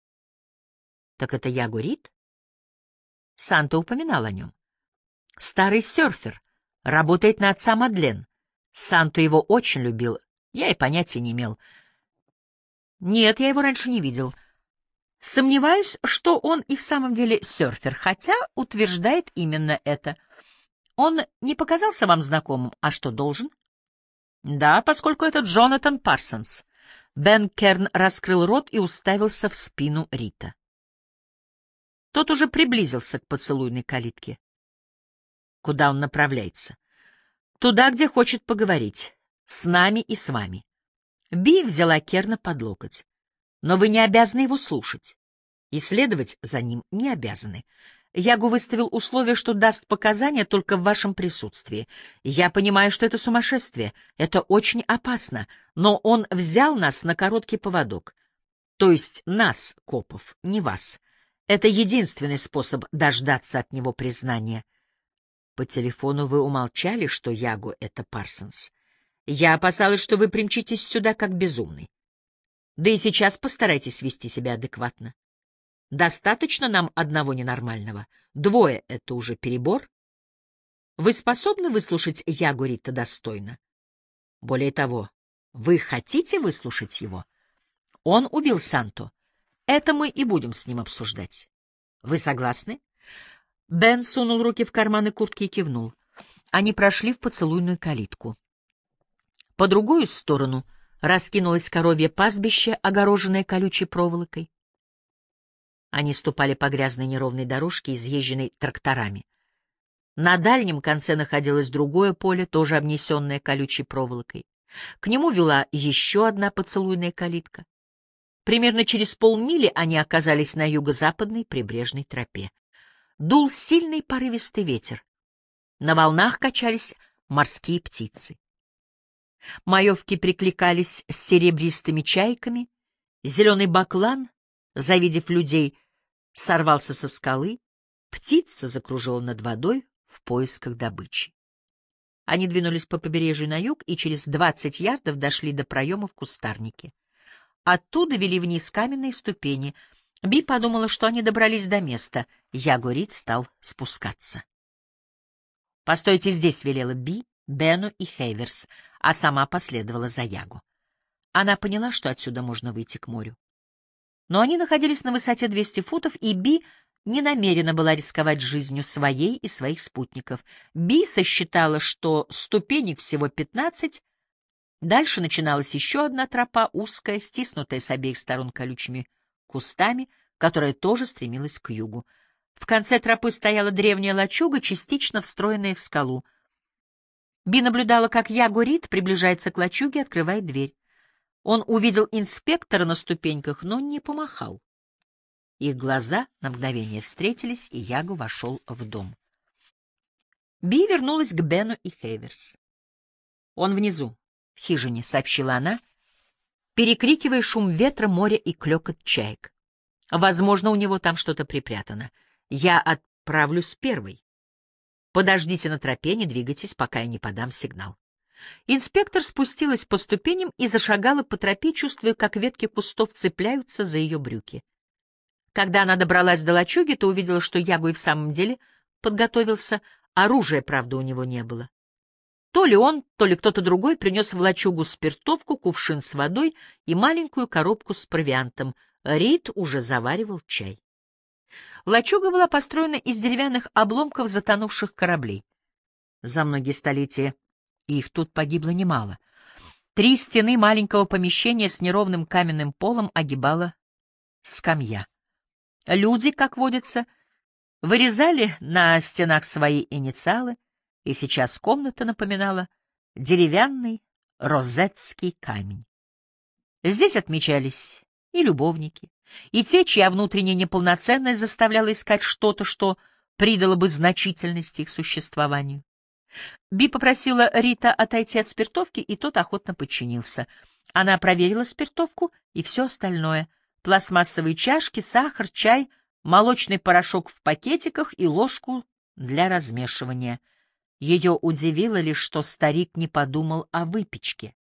— Так это Jaguar Рид? Санта упоминал о нем. Старый серфер. Работает на отца Мадлен. Санту его очень любил. Я и понятия не имел. Нет, я его раньше не видел. Сомневаюсь, что он и в самом деле серфер, хотя утверждает именно это. Он не показался вам знакомым, а что, должен? Да, поскольку это Джонатан Парсонс. Бен Керн раскрыл рот и уставился в спину Рита. Тот уже приблизился к поцелуйной калитке. Куда он направляется? Туда, где хочет поговорить. С нами и с вами. Би взяла Керна под локоть. Но вы не обязаны его слушать. И следовать за ним не обязаны. Ягу выставил условие, что даст показания только в вашем присутствии. Я понимаю, что это сумасшествие. Это очень опасно. Но он взял нас на короткий поводок. То есть нас, копов, не вас. Это единственный способ дождаться от него признания. По телефону вы умолчали, что Ягу — это Парсонс. Я опасалась, что вы примчитесь сюда как безумный. Да и сейчас постарайтесь вести себя адекватно. Достаточно нам одного ненормального. Двое — это уже перебор. Вы способны выслушать Ягу Рита достойно? Более того, вы хотите выслушать его? Он убил Санту. Это мы и будем с ним обсуждать. Вы согласны? Бен сунул руки в карманы куртки и кивнул. Они прошли в поцелуйную калитку. По другую сторону раскинулось коровье пастбище, огороженное колючей проволокой. Они ступали по грязной неровной дорожке, изъезженной тракторами. На дальнем конце находилось другое поле, тоже обнесенное колючей проволокой. К нему вела еще одна поцелуйная калитка. Примерно через полмили они оказались на юго-западной прибрежной тропе. Дул сильный порывистый ветер. На волнах качались морские птицы. Маевки прикликались с серебристыми чайками, зеленый баклан, завидев людей, сорвался со скалы, птица закружила над водой в поисках добычи. Они двинулись по побережью на юг и через двадцать ярдов дошли до проема в кустарнике. Оттуда вели вниз каменные ступени. Би подумала, что они добрались до места. Яго Рид стал спускаться. «Постойте здесь», — велела Би, Бену и Хейверс, а сама последовала за Яго. Она поняла, что отсюда можно выйти к морю. Но они находились на высоте двухсот футов, и Би не намерена была рисковать жизнью своей и своих спутников. Би сосчитала, что ступенек всего пятнадцать. Дальше начиналась еще одна тропа, узкая, стиснутая с обеих сторон колючими кустами, которая тоже стремилась к югу. В конце тропы стояла древняя лачуга, частично встроенная в скалу. Би наблюдала, как Яго Рид приближается к лачуге и открывает дверь. Он увидел инспектора на ступеньках, но не помахал. Их глаза на мгновение встретились, и Яго вошел в дом. Би вернулась к Бену и Хейверс. «Он внизу, в хижине», — сообщила она, перекрикивая шум ветра, моря и клёкот чаек. «Возможно, у него там что-то припрятано. Я отправлюсь первой. Подождите на тропе, не двигайтесь, пока я не подам сигнал». Инспектор спустилась по ступеням и зашагала по тропе, чувствуя, как ветки кустов цепляются за ее брюки. Когда она добралась до лачуги, то увидела, что Яго и в самом деле подготовился. Оружия, правда, у него не было. То ли он, то ли кто-то другой принес в лачугу спиртовку, кувшин с водой и маленькую коробку с провиантом. Рид уже заваривал чай. Лачуга была построена из деревянных обломков затонувших кораблей. За многие столетия их тут погибло немало. Три стены маленького помещения с неровным каменным полом огибала скамья. Люди, как водится, вырезали на стенах свои инициалы, и сейчас комната напоминала деревянный розетский камень. Здесь отмечались и любовники, и те, чья внутренняя неполноценность заставляла искать что-то, что придало бы значительность их существованию. Би попросила Рита отойти от спиртовки, и тот охотно подчинился. Она проверила спиртовку и все остальное — пластмассовые чашки, сахар, чай, молочный порошок в пакетиках и ложку для размешивания. Ее удивило лишь, что старик не подумал о выпечке.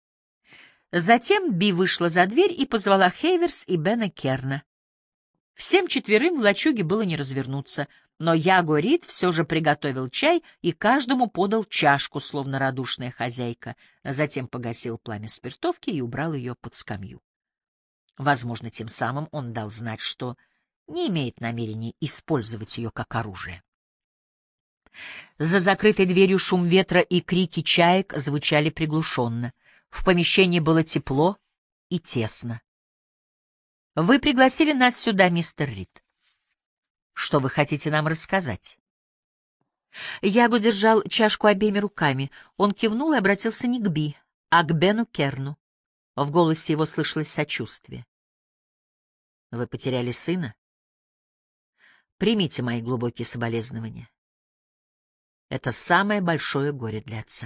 Затем Би вышла за дверь и позвала Хейверс и Бена Керна. Всем четверым в лачуге было не развернуться, но Яго Рид все же приготовил чай и каждому подал чашку, словно радушная хозяйка, затем погасил пламя спиртовки и убрал ее под скамью. Возможно, тем самым он дал знать, что не имеет намерения использовать ее как оружие. За закрытой дверью шум ветра и крики чаек звучали приглушенно. В помещении было тепло и тесно. «Вы пригласили нас сюда, мистер Рид. Что вы хотите нам рассказать?» Яго держал чашку обеими руками. Он кивнул и обратился не к Би, а к Бену Керну. В голосе его слышалось сочувствие. «Вы потеряли сына? Примите мои глубокие соболезнования. Это самое большое горе для отца».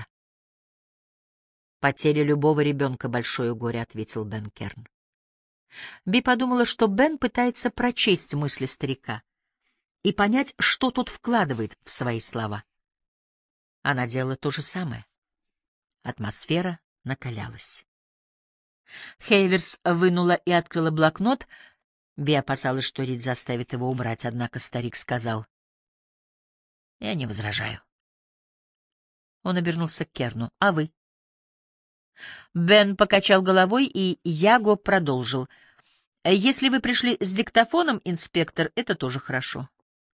«Потеря любого ребенка — большое горе», — ответил Бен Керн. Би подумала, что Бен пытается прочесть мысли старика и понять, что тот вкладывает в свои слова. Она делала то же самое. Атмосфера накалялась. Хейверс вынула и открыла блокнот. Би опасалась, что Рид заставит его убрать, однако старик сказал: «Я не возражаю». Он обернулся к Керну. «А вы?» Бен покачал головой, и Яго продолжил: «Если вы пришли с диктофоном, инспектор, это тоже хорошо.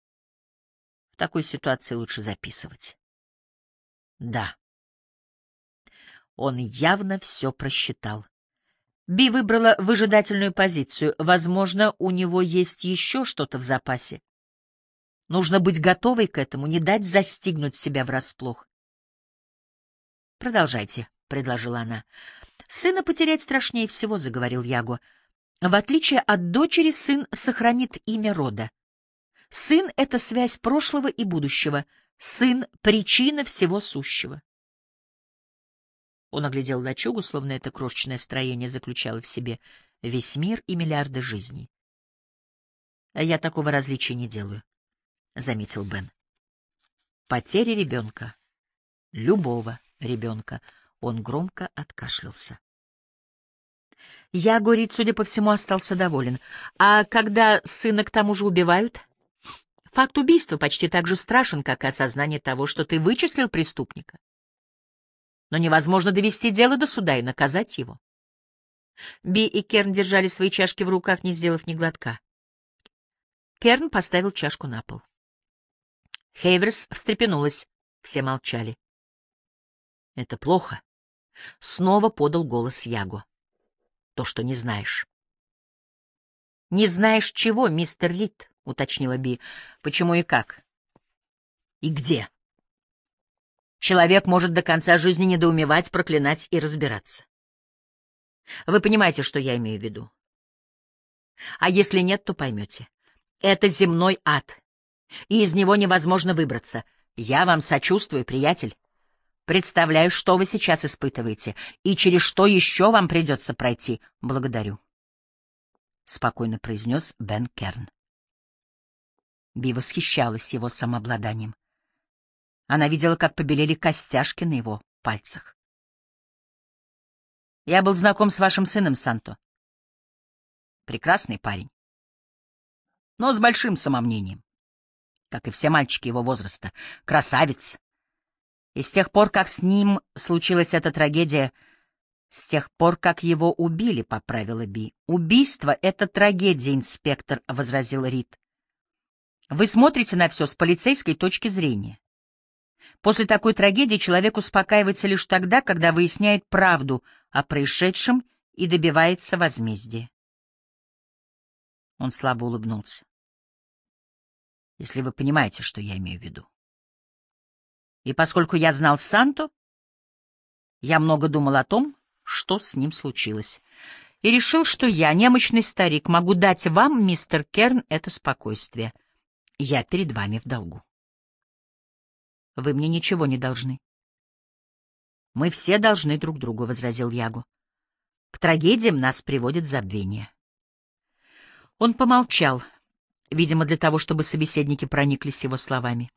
В такой ситуации лучше записывать». «Да». Он явно все просчитал. Би выбрала выжидательную позицию. Возможно, у него есть еще что-то в запасе. Нужно быть готовой к этому, не дать застигнуть себя врасплох. «Продолжайте», — предложила она. «Сына потерять страшнее всего», — заговорил Яго. «В отличие от дочери, сын сохранит имя рода. Сын — это связь прошлого и будущего. Сын — причина всего сущего. Он оглядел лачугу, словно это крошечное строение заключало в себе весь мир и миллиарды жизней. — Я такого различия не делаю, — заметил Бен. Потеря ребенка, любого ребенка. Он громко откашлялся. Я, говорит, судя по всему, остался доволен. А когда сына к тому же убивают? Факт убийства почти так же страшен, как и осознание того, что ты вычислил преступника. Но невозможно довести дело до суда и наказать его. Би и Керн держали свои чашки в руках, не сделав ни глотка. Керн поставил чашку на пол. Хейверс встрепенулась. Все молчали. — Это плохо. Снова подал голос Яго. — То, что не знаешь. — Не знаешь чего, мистер Рид? — уточнила Би. — Почему и как? — И где? Человек может до конца жизни недоумевать, проклинать и разбираться. Вы понимаете, что я имею в виду? А если нет, то поймете. Это земной ад, и из него невозможно выбраться. Я вам сочувствую, приятель. Представляю, что вы сейчас испытываете, и через что еще вам придется пройти. Благодарю. — спокойно произнес Бен Керн. Би восхищалась его самообладанием. Она видела, как побелели костяшки на его пальцах. — Я был знаком с вашим сыном, Санто. Прекрасный парень, но с большим самомнением, как и все мальчики его возраста. Красавец. И с тех пор, как с ним случилась эта трагедия, с тех пор, как его убили, — поправила Би. — Убийство — это трагедия, инспектор, — возразил Рид. Вы смотрите на все с полицейской точки зрения. После такой трагедии человек успокаивается лишь тогда, когда выясняет правду о происшедшем и добивается возмездия. Он слабо улыбнулся. Если вы понимаете, что я имею в виду. И поскольку я знал Санту, я много думал о том, что с ним случилось, и решил, что я, немощный старик, могу дать вам, мистер Керн, это спокойствие. Я перед вами в долгу. Вы мне ничего не должны. Мы все должны друг другу, — возразил Яго. К трагедиям нас приводит забвение. Он помолчал, видимо, для того, чтобы собеседники прониклись его словами.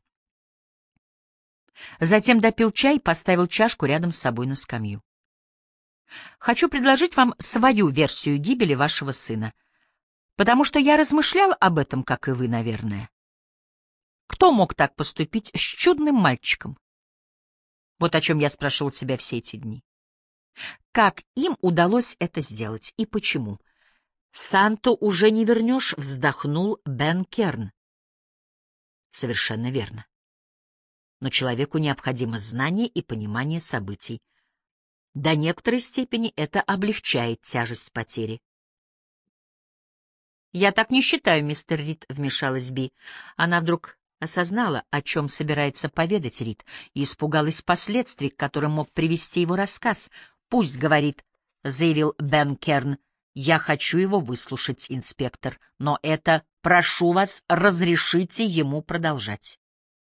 Затем допил чай и поставил чашку рядом с собой на скамью. Хочу предложить вам свою версию гибели вашего сына, потому что я размышлял об этом, как и вы, наверное. Кто мог так поступить с чудным мальчиком? Вот о чем я спрашивал себя все эти дни. Как им удалось это сделать и почему? Санту уже не вернешь, — вздохнул Бен Керн. Совершенно верно. Но человеку необходимо знание и понимание событий. До некоторой степени это облегчает тяжесть потери. «Я так не считаю, мистер Рид», — вмешалась Би. Она вдруг осознала, о чем собирается поведать Рид, и испугалась последствий, к которым мог привести его рассказ. «Пусть говорит», — заявил Бен Керн. «Я хочу его выслушать, инспектор, но это, прошу вас, разрешите ему продолжать».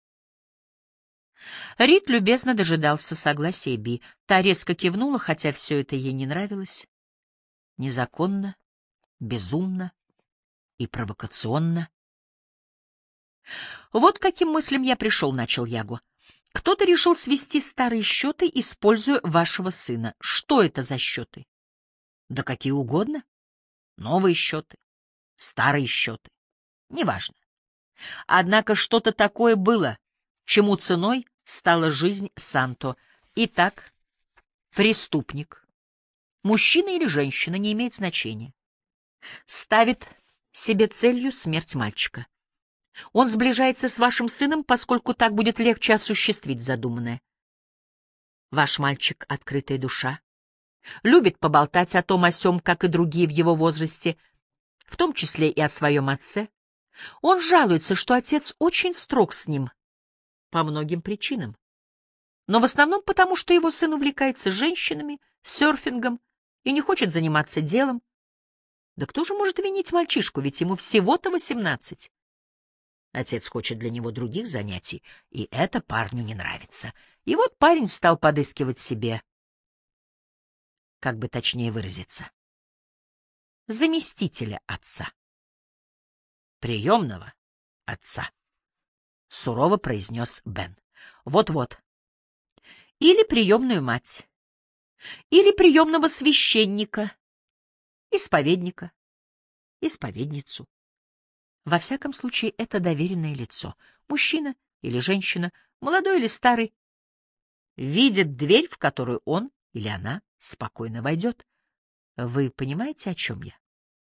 Рид любезно дожидался согласия Би. Та резко кивнула, хотя все это ей не нравилось. Незаконно, безумно и провокационно. «Вот к каким мыслям я пришел», — начал Яго. «Кто-то решил свести старые счеты, используя вашего сына. Что это за счеты?» «Да какие угодно. Новые счеты, старые счеты. Неважно. Однако что-то такое было, чему ценой стала жизнь Санто. Итак, преступник, мужчина или женщина, не имеет значения, ставит себе целью смерть мальчика. Он сближается с вашим сыном, поскольку так будет легче осуществить задуманное. Ваш мальчик — открытая душа, любит поболтать о том о сём, как и другие в его возрасте, в том числе и о своем отце. Он жалуется, что отец очень строг с ним по многим причинам, но в основном потому, что его сын увлекается женщинами, серфингом и не хочет заниматься делом. Да кто же может винить мальчишку, ведь ему всего-то восемнадцать? Отец хочет для него других занятий, и это парню не нравится. И вот парень стал подыскивать себе, как бы точнее выразиться, заместителя отца. Приемного отца, — сурово произнес Бен. Вот-вот. Или приемную мать, или приемного священника, исповедника, исповедницу. Во всяком случае, это доверенное лицо. Мужчина или женщина, молодой или старый, видит дверь, в которую он или она спокойно войдет. Вы понимаете, о чем я?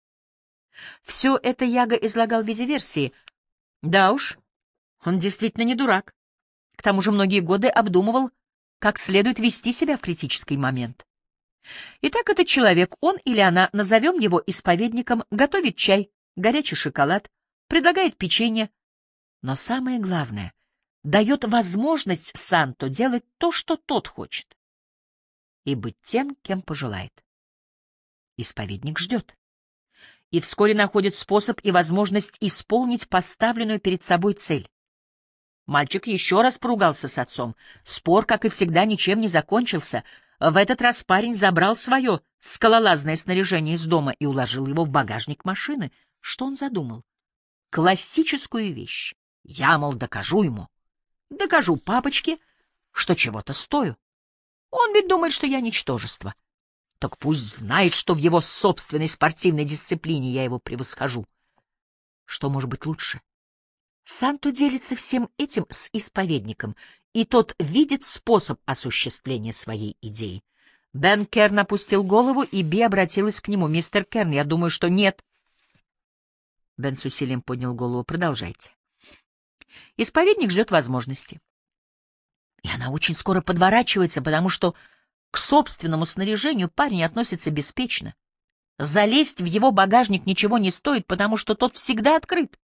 Все это Яго излагал в виде версии. Да уж, он действительно не дурак. К тому же многие годы обдумывал, как следует вести себя в критический момент. Итак, этот человек, он или она, назовем его исповедником, готовит чай, горячий шоколад, предлагает печенье, но самое главное — дает возможность Санту делать то, что тот хочет, и быть тем, кем пожелает. Исповедник ждет. И вскоре находит способ и возможность исполнить поставленную перед собой цель. Мальчик еще раз поругался с отцом. Спор, как и всегда, ничем не закончился. В этот раз парень забрал свое скалолазное снаряжение из дома и уложил его в багажник машины. Что он задумал? Классическую вещь. Я, мол, докажу ему. Докажу папочке, что чего-то стою. Он ведь думает, что я ничтожество. Так пусть знает, что в его собственной спортивной дисциплине я его превосхожу. Что может быть лучше? Санту делится всем этим с исповедником, и тот видит способ осуществления своей идеи. Бен Керн опустил голову, и Би обратилась к нему. «Мистер Керн, я думаю, что нет». Бен с усилием поднял голову. «Продолжайте». Исповедник ждет возможности. И она очень скоро подворачивается, потому что к собственному снаряжению парень относится беспечно. Залезть в его багажник ничего не стоит, потому что тот всегда открыт.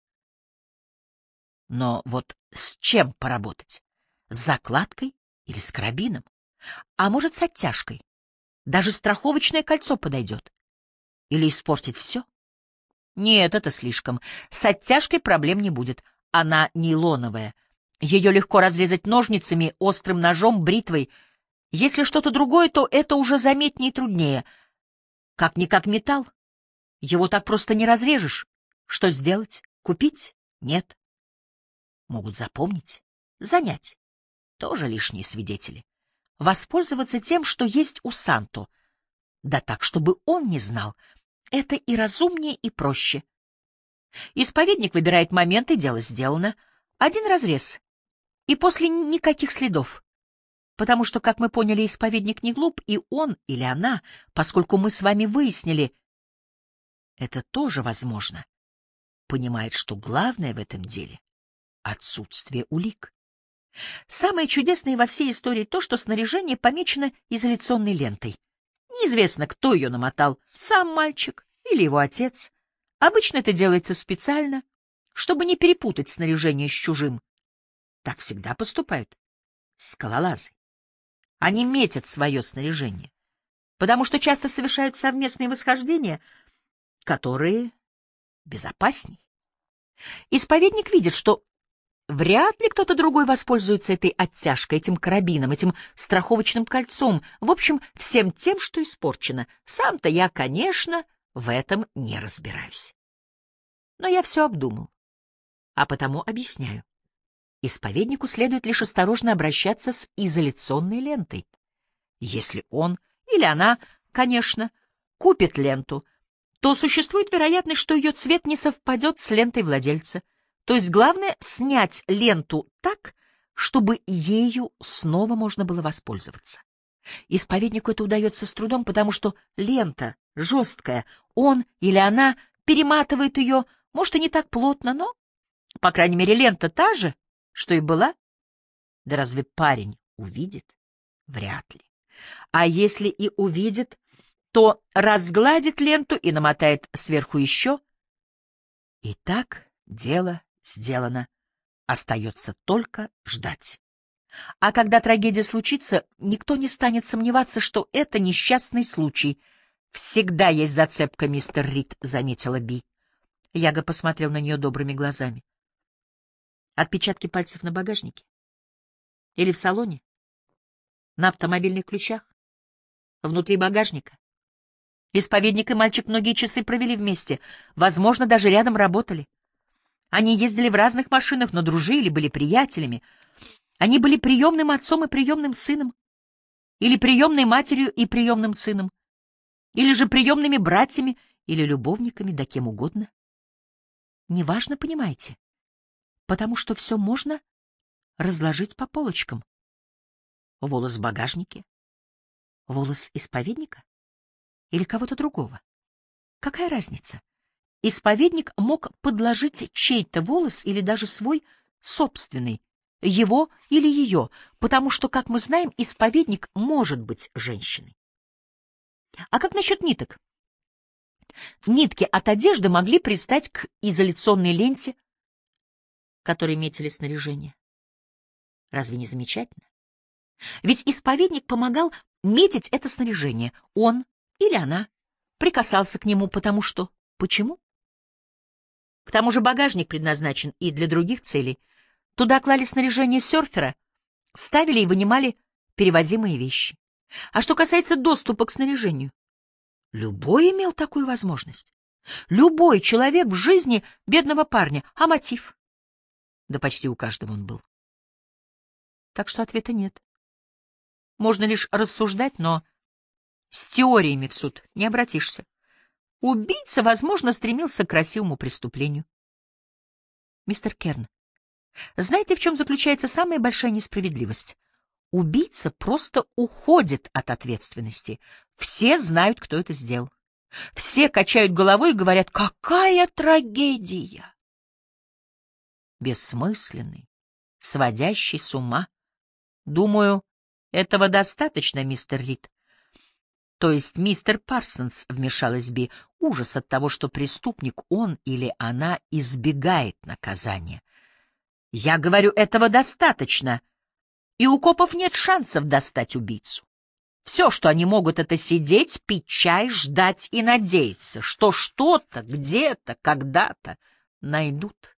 Но вот с чем поработать? С закладкой или с карабином? А может, с оттяжкой? Даже страховочное кольцо подойдет. Или испортить все? Нет, это слишком. С оттяжкой проблем не будет. Она нейлоновая. Ее легко разрезать ножницами, острым ножом, бритвой. Если что-то другое, то это уже заметнее и труднее. Как-никак металл. Его так просто не разрежешь. Что сделать? Купить? Нет. Могут запомнить, занять. Тоже лишние свидетели. Воспользоваться тем, что есть у Санто. Да так, чтобы он не знал. Это и разумнее, и проще. Исповедник выбирает момент, и дело сделано. Один разрез. И после никаких следов. Потому что, как мы поняли, исповедник не глуп, и он или она, поскольку мы с вами выяснили, это тоже возможно, понимает, что главное в этом деле — отсутствие улик. Самое чудесное во всей истории то, что снаряжение помечено изоляционной лентой. Неизвестно, кто ее намотал, сам мальчик или его отец. Обычно это делается специально, чтобы не перепутать снаряжение с чужим. Так всегда поступают скалолазы. Они метят свое снаряжение, потому что часто совершают совместные восхождения, которые безопасней. Исповедник видит, что вряд ли кто-то другой воспользуется этой оттяжкой, этим карабином, этим страховочным кольцом, в общем, всем тем, что испорчено. Сам-то я, конечно, в этом не разбираюсь. Но я все обдумал, а потому объясняю. Исповеднику следует лишь осторожно обращаться с изоляционной лентой. Если он или она, конечно, купит ленту, то существует вероятность, что ее цвет не совпадет с лентой владельца. То есть главное — снять ленту так, чтобы ею снова можно было воспользоваться. Исповеднику это удается с трудом, потому что лента жесткая, он или она перематывает ее, может, и не так плотно, но, по крайней мере, лента та же, что и была. Да разве парень увидит? Вряд ли. А если и увидит, то разгладит ленту и намотает сверху еще. И так дело сделано. Остается только ждать. А когда трагедия случится, никто не станет сомневаться, что это несчастный случай. Всегда есть зацепка, мистер Рид, — заметила Би. Яга посмотрел на нее добрыми глазами. Отпечатки пальцев на багажнике? Или в салоне? На автомобильных ключах? Внутри багажника? Исповедник и мальчик многие часы провели вместе, возможно, даже рядом работали. Они ездили в разных машинах, но дружили, были приятелями. Они были приемным отцом и приемным сыном, или приемной матерью и приемным сыном, или же приемными братьями, или любовниками, да кем угодно. Неважно, понимаете, потому что все можно разложить по полочкам. Волос в багажнике, волос исповедника или кого-то другого. Какая разница? Исповедник мог подложить чей-то волос или даже свой собственный, его или ее, потому что, как мы знаем, исповедник может быть женщиной. А как насчет ниток? Нитки от одежды могли пристать к изоляционной ленте, которой метили снаряжение. Разве не замечательно? Ведь исповедник помогал метить это снаряжение. Он или она прикасался к нему, потому что... Почему? К тому же багажник предназначен и для других целей. Туда клали снаряжение серфера, ставили и вынимали перевозимые вещи. А что касается доступа к снаряжению, любой имел такую возможность. Любой человек в жизни бедного парня. А мотив? Да почти у каждого он был. Так что ответа нет. Можно лишь рассуждать, но с теориями в суд не обратишься. Убийца, возможно, стремился к красивому преступлению. Мистер Керн, знаете, в чем заключается самая большая несправедливость? Убийца просто уходит от ответственности. Все знают, кто это сделал. Все качают головой и говорят: «Какая трагедия!» Бессмысленный, сводящий с ума. Думаю, этого достаточно, мистер Рид. То есть мистер Парсонс, вмешалась Би, ужас от того, что преступник, он или она, избегает наказания. Я говорю, этого достаточно, и у копов нет шансов достать убийцу. Все, что они могут, это сидеть, пить чай, ждать и надеяться, что что-то, где-то, когда-то найдут.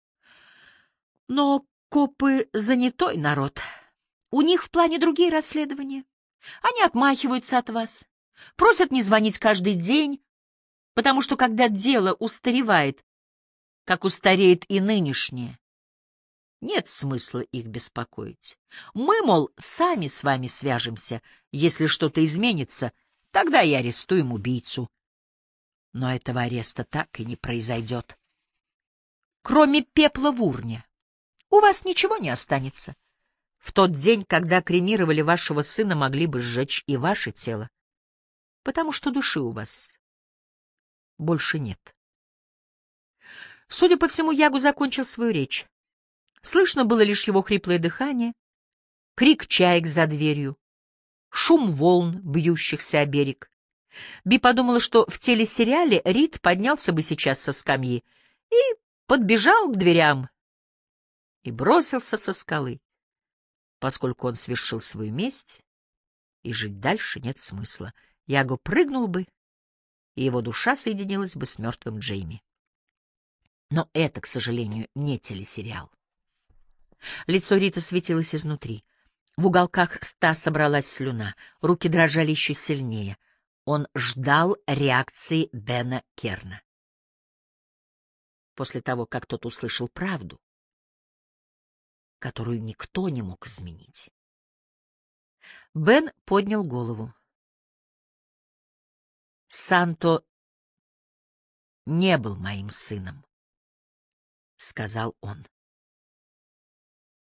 Но копы занятой народ. У них в плане другие расследования. Они отмахиваются от вас, просят не звонить каждый день, потому что когда дело устаревает, как устареет и нынешнее, нет смысла их беспокоить. Мы, мол, сами с вами свяжемся, если что-то изменится, тогда и арестуем убийцу. Но этого ареста так и не произойдет. Кроме пепла в урне, у вас ничего не останется. В тот день, когда кремировали вашего сына, могли бы сжечь и ваше тело, потому что души у вас больше нет. Судя по всему, Ягу закончил свою речь. Слышно было лишь его хриплое дыхание, крик чаек за дверью, шум волн, бьющихся о берег. Би подумала, что в телесериале Рид поднялся бы сейчас со скамьи и подбежал к дверям и бросился со скалы. Поскольку он свершил свою месть, и жить дальше нет смысла. Яго прыгнул бы, и его душа соединилась бы с мертвым Джейми. Но это, к сожалению, не телесериал. Лицо Риты светилось изнутри. В уголках рта собралась слюна, руки дрожали еще сильнее. Он ждал реакции Бена Керна. После того, как тот услышал правду, которую никто не мог изменить. Бен поднял голову. «Санто не был моим сыном», — сказал он.